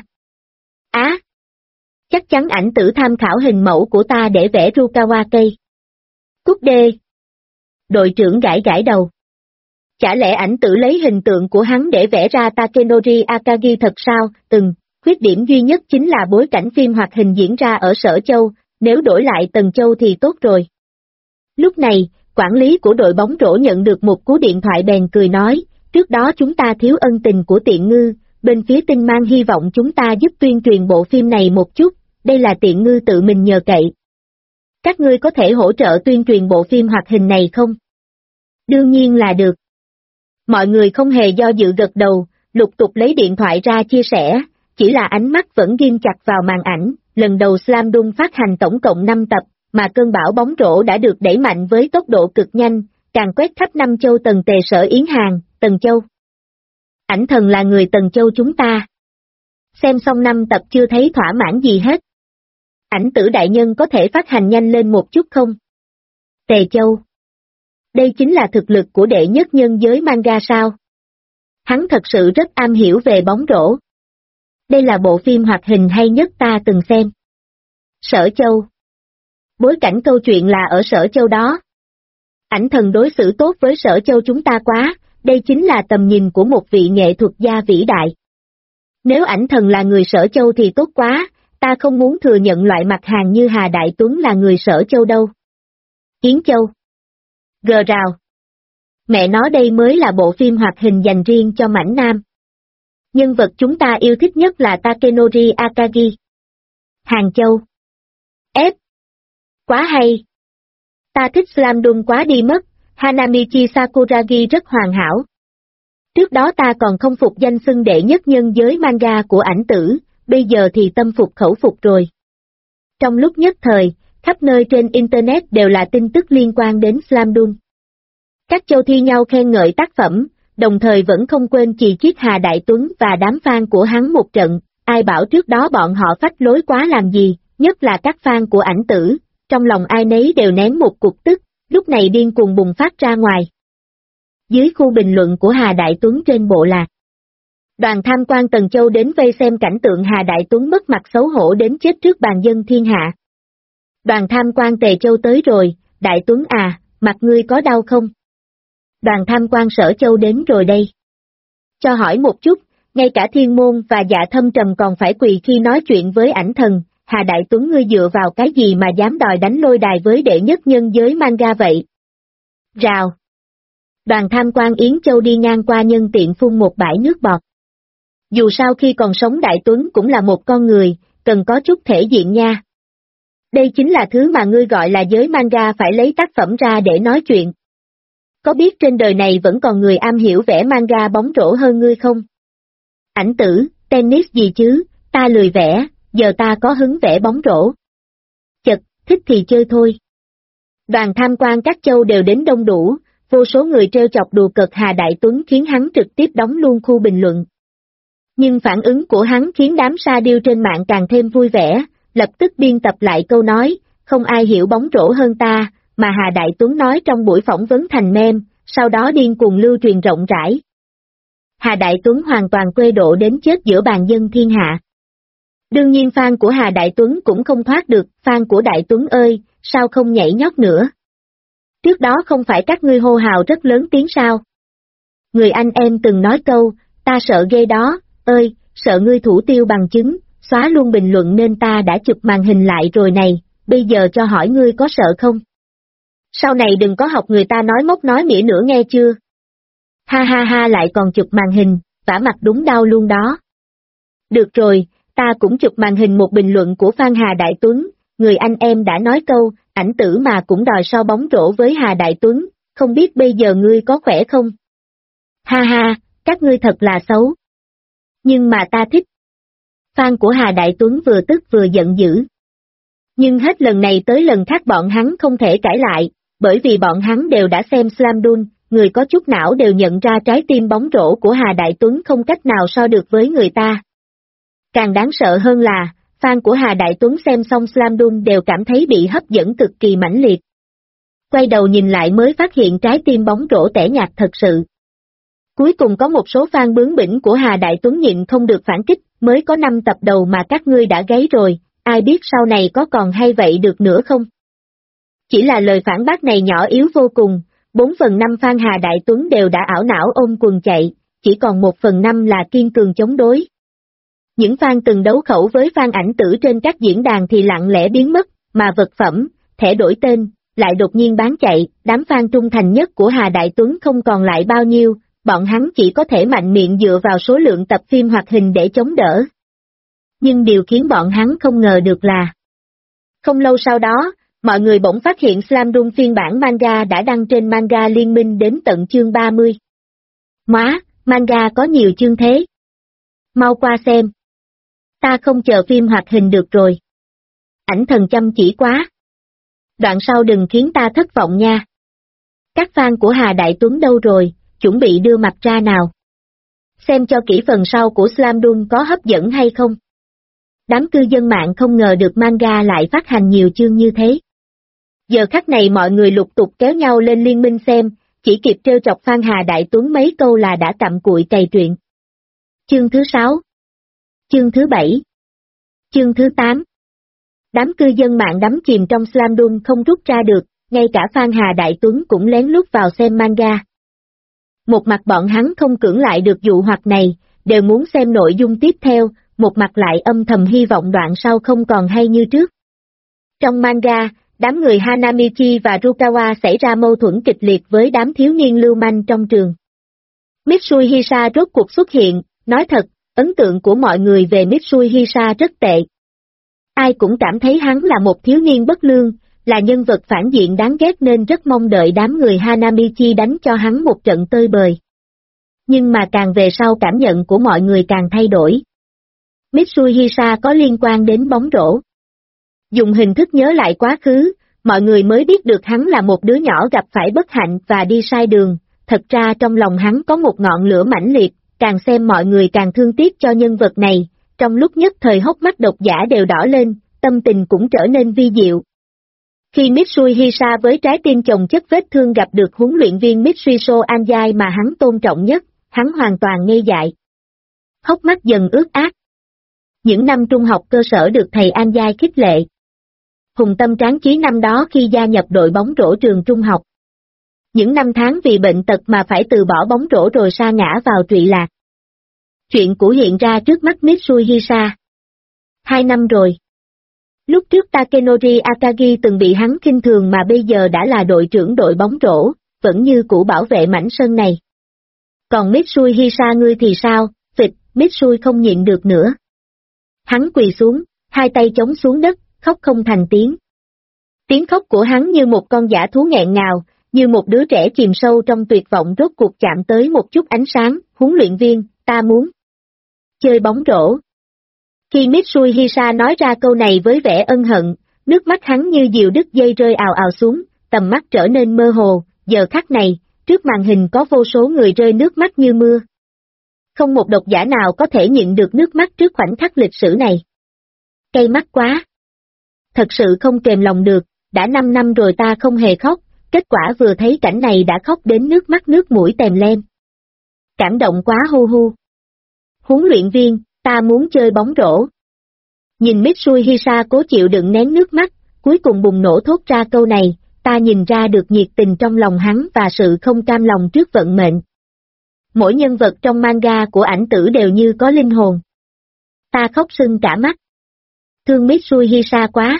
B: Á! Chắc chắn ảnh tử tham khảo hình mẫu của ta để vẽ Rukawa Kei. Cút đê! Đội trưởng gãi gãi đầu. Chả lẽ ảnh tử lấy hình tượng của hắn để vẽ ra Takenori Akagi thật sao? Khuyết điểm duy nhất chính là bối cảnh phim hoạt hình diễn ra ở Sở Châu, nếu đổi lại Tần Châu thì tốt rồi. Lúc này, quản lý của đội bóng rổ nhận được một cú điện thoại bèn cười nói, trước đó chúng ta thiếu ân tình của Tiện Ngư, bên phía Tinh Mang hy vọng chúng ta giúp tuyên truyền bộ phim này một chút, đây là Tiện Ngư tự mình nhờ cậy. Các ngươi có thể hỗ trợ tuyên truyền bộ phim hoạt hình này không? Đương nhiên là được. Mọi người không hề do dự gật đầu, lục tục lấy điện thoại ra chia sẻ, chỉ là ánh mắt vẫn ghim chặt vào màn ảnh, lần đầu Slam Dunk phát hành tổng cộng 5 tập, mà cơn bão bóng rổ đã được đẩy mạnh với tốc độ cực nhanh, càng quét khắp năm châu Tần Tề Sở Yến Hàng, Tần Châu. Ảnh thần là người Tần Châu chúng ta. Xem xong 5 tập chưa thấy thỏa mãn gì hết. Ảnh tử đại nhân có thể phát hành nhanh lên một chút không? Tề Châu. Đây chính là thực lực của đệ nhất nhân giới manga sao? Hắn thật sự rất am hiểu về bóng rổ. Đây là bộ phim hoạt hình hay nhất ta từng xem. Sở Châu. Bối cảnh câu chuyện là ở Sở Châu đó. Ảnh thần đối xử tốt với Sở Châu chúng ta quá, đây chính là tầm nhìn của một vị nghệ thuật gia vĩ đại. Nếu ảnh thần là người Sở Châu thì tốt quá, ta không muốn thừa nhận loại mặt hàng như Hà Đại Tuấn là người Sở Châu đâu. Yến Châu. Gờ rào. Mẹ nói đây mới là bộ phim hoạt hình dành riêng cho mảnh nam. Nhân vật chúng ta yêu thích nhất là Takenori Akagi. Hàng Châu. Ép. Quá hay. Ta thích Slam Dunk quá đi mất, Hanamichi Sakuragi rất hoàn hảo. Trước đó ta còn không phục danh xưng đệ nhất nhân giới manga của ảnh tử, bây giờ thì tâm phục khẩu phục rồi. Trong lúc nhất thời, khắp nơi trên Internet đều là tin tức liên quan đến Slam Dunk. Các châu thi nhau khen ngợi tác phẩm, đồng thời vẫn không quên chì chiết Hà Đại Tuấn và đám fan của hắn một trận, ai bảo trước đó bọn họ phách lối quá làm gì, nhất là các fan của ảnh tử, trong lòng ai nấy đều nén một cục tức, lúc này điên cuồng bùng phát ra ngoài. Dưới khu bình luận của Hà Đại Tuấn trên bộ lạc, đoàn tham quan Tần Châu đến vây xem cảnh tượng Hà Đại Tuấn mất mặt xấu hổ đến chết trước bàn dân thiên hạ. Đoàn tham quan Tề Châu tới rồi, Đại Tuấn à, mặt ngươi có đau không? Đoàn tham quan Sở Châu đến rồi đây. Cho hỏi một chút, ngay cả Thiên Môn và Dạ Thâm Trầm còn phải quỳ khi nói chuyện với ảnh thần, Hà Đại Tuấn ngươi dựa vào cái gì mà dám đòi đánh lôi đài với đệ nhất nhân giới manga vậy? Rào. Đoàn tham quan Yến Châu đi ngang qua nhân tiện phun một bãi nước bọt. Dù sao khi còn sống Đại Tuấn cũng là một con người, cần có chút thể diện nha. Đây chính là thứ mà ngươi gọi là giới manga phải lấy tác phẩm ra để nói chuyện. Có biết trên đời này vẫn còn người am hiểu vẽ manga bóng rổ hơn ngươi không? Ảnh tử, tennis gì chứ, ta lười vẽ, giờ ta có hứng vẽ bóng rổ. Chật, thích thì chơi thôi. Đoàn tham quan các châu đều đến đông đủ, vô số người trêu chọc đùa cợt Hà Đại Tuấn khiến hắn trực tiếp đóng luôn khu bình luận. Nhưng phản ứng của hắn khiến đám sa điêu trên mạng càng thêm vui vẻ, lập tức biên tập lại câu nói, không ai hiểu bóng rổ hơn ta, mà Hà Đại Tuấn nói trong buổi phỏng vấn thành meme, sau đó điên cuồng lưu truyền rộng rãi. Hà Đại Tuấn hoàn toàn quê độ đến chết giữa bàn dân thiên hạ. Đương nhiên fan của Hà Đại Tuấn cũng không thoát được, fan của Đại Tuấn ơi, sao không nhảy nhót nữa? Trước đó không phải các ngươi hô hào rất lớn tiếng sao? Người anh em từng nói câu, ta sợ ghê đó, ơi, sợ ngươi thủ tiêu bằng chứng, xóa luôn bình luận nên ta đã chụp màn hình lại rồi này, bây giờ cho hỏi ngươi có sợ không? Sau này đừng có học người ta nói móc nói mỉa nữa nghe chưa? Ha ha ha lại còn chụp màn hình, vả mặt đúng đau luôn đó. Được rồi, ta cũng chụp màn hình một bình luận của fan Hà Đại Tuấn, người anh em đã nói câu, ảnh tử mà cũng đòi so bóng rổ với Hà Đại Tuấn, không biết bây giờ ngươi có khỏe không? Ha ha, các ngươi thật là xấu. Nhưng mà ta thích. Fan của Hà Đại Tuấn vừa tức vừa giận dữ. Nhưng hết lần này tới lần khác bọn hắn không thể cãi lại, bởi vì bọn hắn đều đã xem Slam Dunk, người có chút não đều nhận ra trái tim bóng rổ của Hà Đại Tuấn không cách nào so được với người ta. Càng đáng sợ hơn là, fan của Hà Đại Tuấn xem xong Slam Dunk đều cảm thấy bị hấp dẫn cực kỳ mãnh liệt. Quay đầu nhìn lại mới phát hiện trái tim bóng rổ tẻ nhạt thật sự. Cuối cùng có một số fan bướng bỉnh của Hà Đại Tuấn nhịn không được phản kích, mới có 5 tập đầu mà các ngươi đã gáy rồi, ai biết sau này có còn hay vậy được nữa không? Chỉ là lời phản bác này nhỏ yếu vô cùng, 4/5 fan Hà Đại Tuấn đều đã ảo não ôm quần chạy, chỉ còn 1/5 là kiên cường chống đối. Những fan từng đấu khẩu với fan ảnh tử trên các diễn đàn thì lặng lẽ biến mất, mà vật phẩm, thẻ đổi tên, lại đột nhiên bán chạy, đám fan trung thành nhất của Hà Đại Tuấn không còn lại bao nhiêu, bọn hắn chỉ có thể mạnh miệng dựa vào số lượng tập phim hoạt hình để chống đỡ. Nhưng điều khiến bọn hắn không ngờ được là, không lâu sau đó, mọi người bỗng phát hiện Slam Dunk phiên bản manga đã đăng trên Manga Liên minh đến tận chương 30. Móa, manga có nhiều chương thế. Mau qua xem. Ta không chờ phim hoạt hình được rồi. Ảnh thần chăm chỉ quá. Đoạn sau đừng khiến ta thất vọng nha. Các fan của Hà Đại Tuấn đâu rồi, chuẩn bị đưa mặt ra nào. Xem cho kỹ phần sau của Slam Dunk có hấp dẫn hay không. Đám cư dân mạng không ngờ được manga lại phát hành nhiều chương như thế. Giờ khắc này mọi người lục tục kéo nhau lên liên minh xem, chỉ kịp trêu chọc fan Hà Đại Tuấn mấy câu là đã cặm cụi cày truyện. Chương thứ 6. Chương thứ 7. Chương thứ 8. Đám cư dân mạng đắm chìm trong Slam Dunk không rút ra được, ngay cả fan Hà Đại Tuấn cũng lén lút vào xem manga. Một mặt bọn hắn không cưỡng lại được dụ hoặc này, đều muốn xem nội dung tiếp theo, một mặt lại âm thầm hy vọng đoạn sau không còn hay như trước. Trong manga, đám người Hanamichi và Rukawa xảy ra mâu thuẫn kịch liệt với đám thiếu niên lưu manh trong trường. Mitsui Hisa rốt cuộc xuất hiện, nói thật, ấn tượng của mọi người về Mitsui Hisa rất tệ. Ai cũng cảm thấy hắn là một thiếu niên bất lương, là nhân vật phản diện đáng ghét nên rất mong đợi đám người Hanamichi đánh cho hắn một trận tơi bời. Nhưng mà càng về sau cảm nhận của mọi người càng thay đổi. Mitsui Hisa có liên quan đến bóng rổ. Dùng hình thức nhớ lại quá khứ, mọi người mới biết được hắn là một đứa nhỏ gặp phải bất hạnh và đi sai đường, thật ra trong lòng hắn có một ngọn lửa mãnh liệt, càng xem mọi người càng thương tiếc cho nhân vật này, trong lúc nhất thời hốc mắt độc giả đều đỏ lên, tâm tình cũng trở nên vi diệu. Khi Mitsui Hisa với trái tim chồng chất vết thương gặp được huấn luyện viên Mitsuiso Anzai mà hắn tôn trọng nhất, hắn hoàn toàn ngây dại. Hốc mắt dần ướt át. Những năm trung học cơ sở được thầy Anzai khích lệ. Hùng tâm tráng chí năm đó khi gia nhập đội bóng rổ trường trung học. Những năm tháng vì bệnh tật mà phải từ bỏ bóng rổ rồi sa ngã vào trụy lạc. Chuyện cũ hiện ra trước mắt Mitsui Hisa. 2 năm rồi. Lúc trước Takenori Akagi từng bị hắn khinh thường mà bây giờ đã là đội trưởng đội bóng rổ, vẫn như cũ bảo vệ mảnh sân này. Còn Mitsui Hisa ngươi thì sao? Vịt, Mitsui không nhịn được nữa. Hắn quỳ xuống, hai tay chống xuống đất, khóc không thành tiếng. Tiếng khóc của hắn như một con dã thú nghẹn ngào, như một đứa trẻ chìm sâu trong tuyệt vọng rốt cuộc chạm tới một chút ánh sáng, huấn luyện viên, ta muốn chơi bóng rổ. Khi Mitsui Hisa nói ra câu này với vẻ ân hận, nước mắt hắn như diều đứt dây rơi ào ào xuống, tầm mắt trở nên mơ hồ, giờ khắc này, trước màn hình có vô số người rơi nước mắt như mưa. Không một độc giả nào có thể nhịn được nước mắt trước khoảnh khắc lịch sử này. Cay mắt quá. Thật sự không kềm lòng được, đã 5 năm rồi ta không hề khóc, kết quả vừa thấy cảnh này đã khóc đến nước mắt nước mũi tèm lem. Cảm động quá hu hu. Huấn luyện viên, ta muốn chơi bóng rổ. Nhìn Mitsuhisa cố chịu đựng nén nước mắt, cuối cùng bùng nổ thốt ra câu này, ta nhìn ra được nhiệt tình trong lòng hắn và sự không cam lòng trước vận mệnh. Mỗi nhân vật trong manga của ảnh tử đều như có linh hồn. Ta khóc sưng cả mắt. Thương Mitsuhisa quá.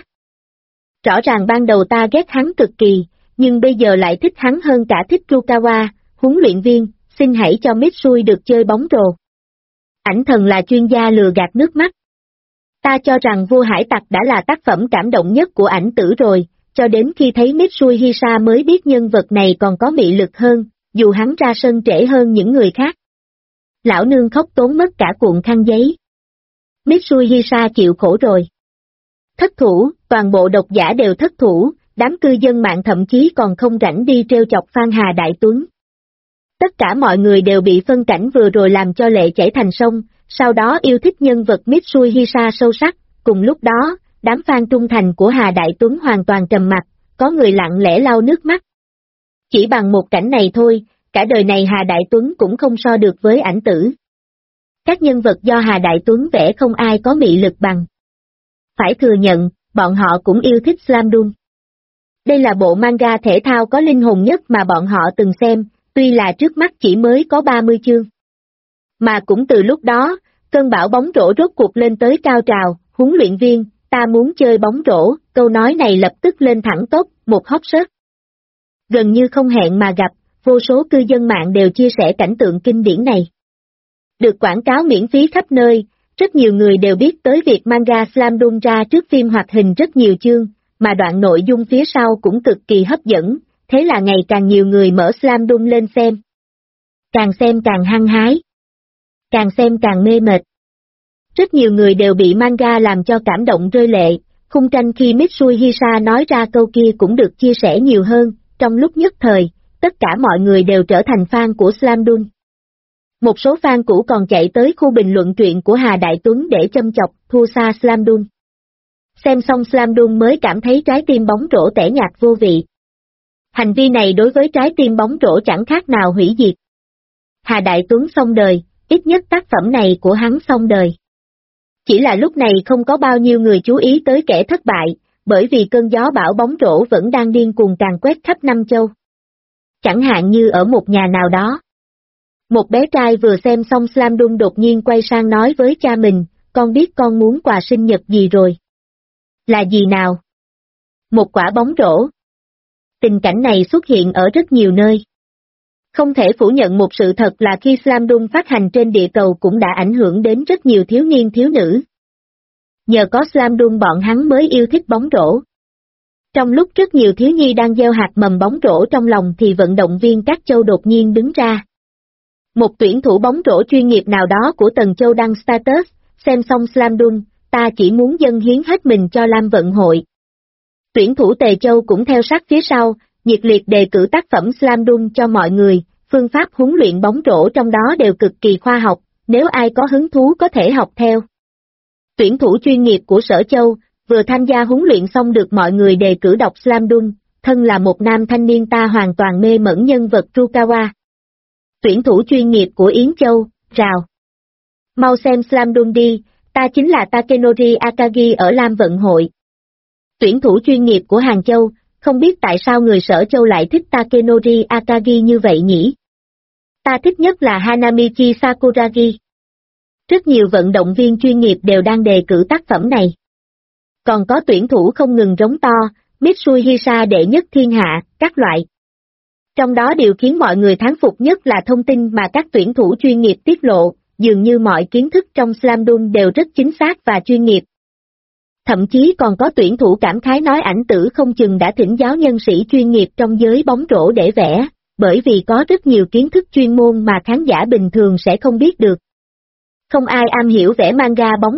B: Rõ ràng ban đầu ta ghét hắn cực kỳ, nhưng bây giờ lại thích hắn hơn cả thích Rukawa, huấn luyện viên, xin hãy cho Mitsui được chơi bóng rổ. Ảnh thần là chuyên gia lừa gạt nước mắt. Ta cho rằng Vua Hải Tặc đã là tác phẩm cảm động nhất của ảnh tử rồi, cho đến khi thấy Mitsuhisa mới biết nhân vật này còn có mị lực hơn, dù hắn ra sân trễ hơn những người khác. Lão nương khóc tốn mất cả cuộn khăn giấy. Mitsuhisa chịu khổ rồi. Thất thủ, toàn bộ độc giả đều thất thủ, đám cư dân mạng thậm chí còn không rảnh đi trêu chọc Phan Hà Đại Tuấn. Tất cả mọi người đều bị phân cảnh vừa rồi làm cho lệ chảy thành sông, sau đó yêu thích nhân vật Mitsuhisa sâu sắc, cùng lúc đó, đám fan trung thành của Hà Đại Tuấn hoàn toàn trầm mặc, có người lặng lẽ lau nước mắt. Chỉ bằng một cảnh này thôi, cả đời này Hà Đại Tuấn cũng không so được với ảnh tử. Các nhân vật do Hà Đại Tuấn vẽ không ai có mị lực bằng. Phải thừa nhận, bọn họ cũng yêu thích Slam Dunk. Đây là bộ manga thể thao có linh hồn nhất mà bọn họ từng xem, tuy là trước mắt chỉ mới có 30 chương. Mà cũng từ lúc đó, cơn bão bóng rổ rốt cuộc lên tới cao trào, huấn luyện viên, ta muốn chơi bóng rổ, câu nói này lập tức lên thẳng tốc, một hot search. Gần như không hẹn mà gặp, vô số cư dân mạng đều chia sẻ cảnh tượng kinh điển này. Được quảng cáo miễn phí khắp nơi, rất nhiều người đều biết tới việc manga Slam Dunk ra trước phim hoạt hình rất nhiều chương, mà đoạn nội dung phía sau cũng cực kỳ hấp dẫn, thế là ngày càng nhiều người mở Slam Dunk lên xem. Càng xem càng hăng hái. Càng xem càng mê mệt. Rất nhiều người đều bị manga làm cho cảm động rơi lệ, khung tranh khi Mitsuhisa nói ra câu kia cũng được chia sẻ nhiều hơn, trong lúc nhất thời, tất cả mọi người đều trở thành fan của Slam Dunk. Một số fan cũ còn chạy tới khu bình luận truyện của Hà Đại Tuấn để châm chọc, thua xa Slam Dunk. Xem xong Slam Dunk mới cảm thấy trái tim bóng rổ tẻ nhạt vô vị. Hành vi này đối với trái tim bóng rổ chẳng khác nào hủy diệt. Hà Đại Tuấn xong đời, ít nhất tác phẩm này của hắn xong đời. Chỉ là lúc này không có bao nhiêu người chú ý tới kẻ thất bại, bởi vì cơn gió bão bóng rổ vẫn đang điên cuồng càn quét khắp năm châu. Chẳng hạn như ở một nhà nào đó. Một bé trai vừa xem xong Slam Dunk đột nhiên quay sang nói với cha mình, con biết con muốn quà sinh nhật gì rồi. Là gì nào? Một quả bóng rổ. Tình cảnh này xuất hiện ở rất nhiều nơi. Không thể phủ nhận một sự thật là khi Slam Dunk phát hành trên địa cầu cũng đã ảnh hưởng đến rất nhiều thiếu niên thiếu nữ. Nhờ có Slam Dunk bọn hắn mới yêu thích bóng rổ. Trong lúc rất nhiều thiếu nhi đang gieo hạt mầm bóng rổ trong lòng thì vận động viên các châu đột nhiên đứng ra. Một tuyển thủ bóng rổ chuyên nghiệp nào đó của Tần Châu đăng status, xem xong Slam Dunk, ta chỉ muốn dâng hiến hết mình cho Lam Vận Hội. Tuyển thủ Tề Châu cũng theo sát phía sau, nhiệt liệt đề cử tác phẩm Slam Dunk cho mọi người, phương pháp huấn luyện bóng rổ trong đó đều cực kỳ khoa học, nếu ai có hứng thú có thể học theo. Tuyển thủ chuyên nghiệp của Sở Châu, vừa tham gia huấn luyện xong được mọi người đề cử đọc Slam Dunk, thân là một nam thanh niên ta hoàn toàn mê mẩn nhân vật Rukawa. Tuyển thủ chuyên nghiệp của Yến Châu, rào. Mau xem Slam Dunk đi, ta chính là Takenori Akagi ở Lam Vận Hội. Tuyển thủ chuyên nghiệp của Hàng Châu, không biết tại sao người Sở Châu lại thích Takenori Akagi như vậy nhỉ? Ta thích nhất là Hanamichi Sakuragi. Rất nhiều vận động viên chuyên nghiệp đều đang đề cử tác phẩm này. Còn có tuyển thủ không ngừng rống to, Mitsuhisa đệ nhất thiên hạ, các loại. Trong đó điều khiến mọi người thán phục nhất là thông tin mà các tuyển thủ chuyên nghiệp tiết lộ, dường như mọi kiến thức trong Slam Dunk đều rất chính xác và chuyên nghiệp. Thậm chí còn có tuyển thủ cảm khái nói ảnh tử không chừng đã thỉnh giáo nhân sĩ chuyên nghiệp trong giới bóng rổ để vẽ, bởi vì có rất nhiều kiến thức chuyên môn mà khán giả bình thường sẽ không biết được. Không ai am hiểu vẽ manga bóng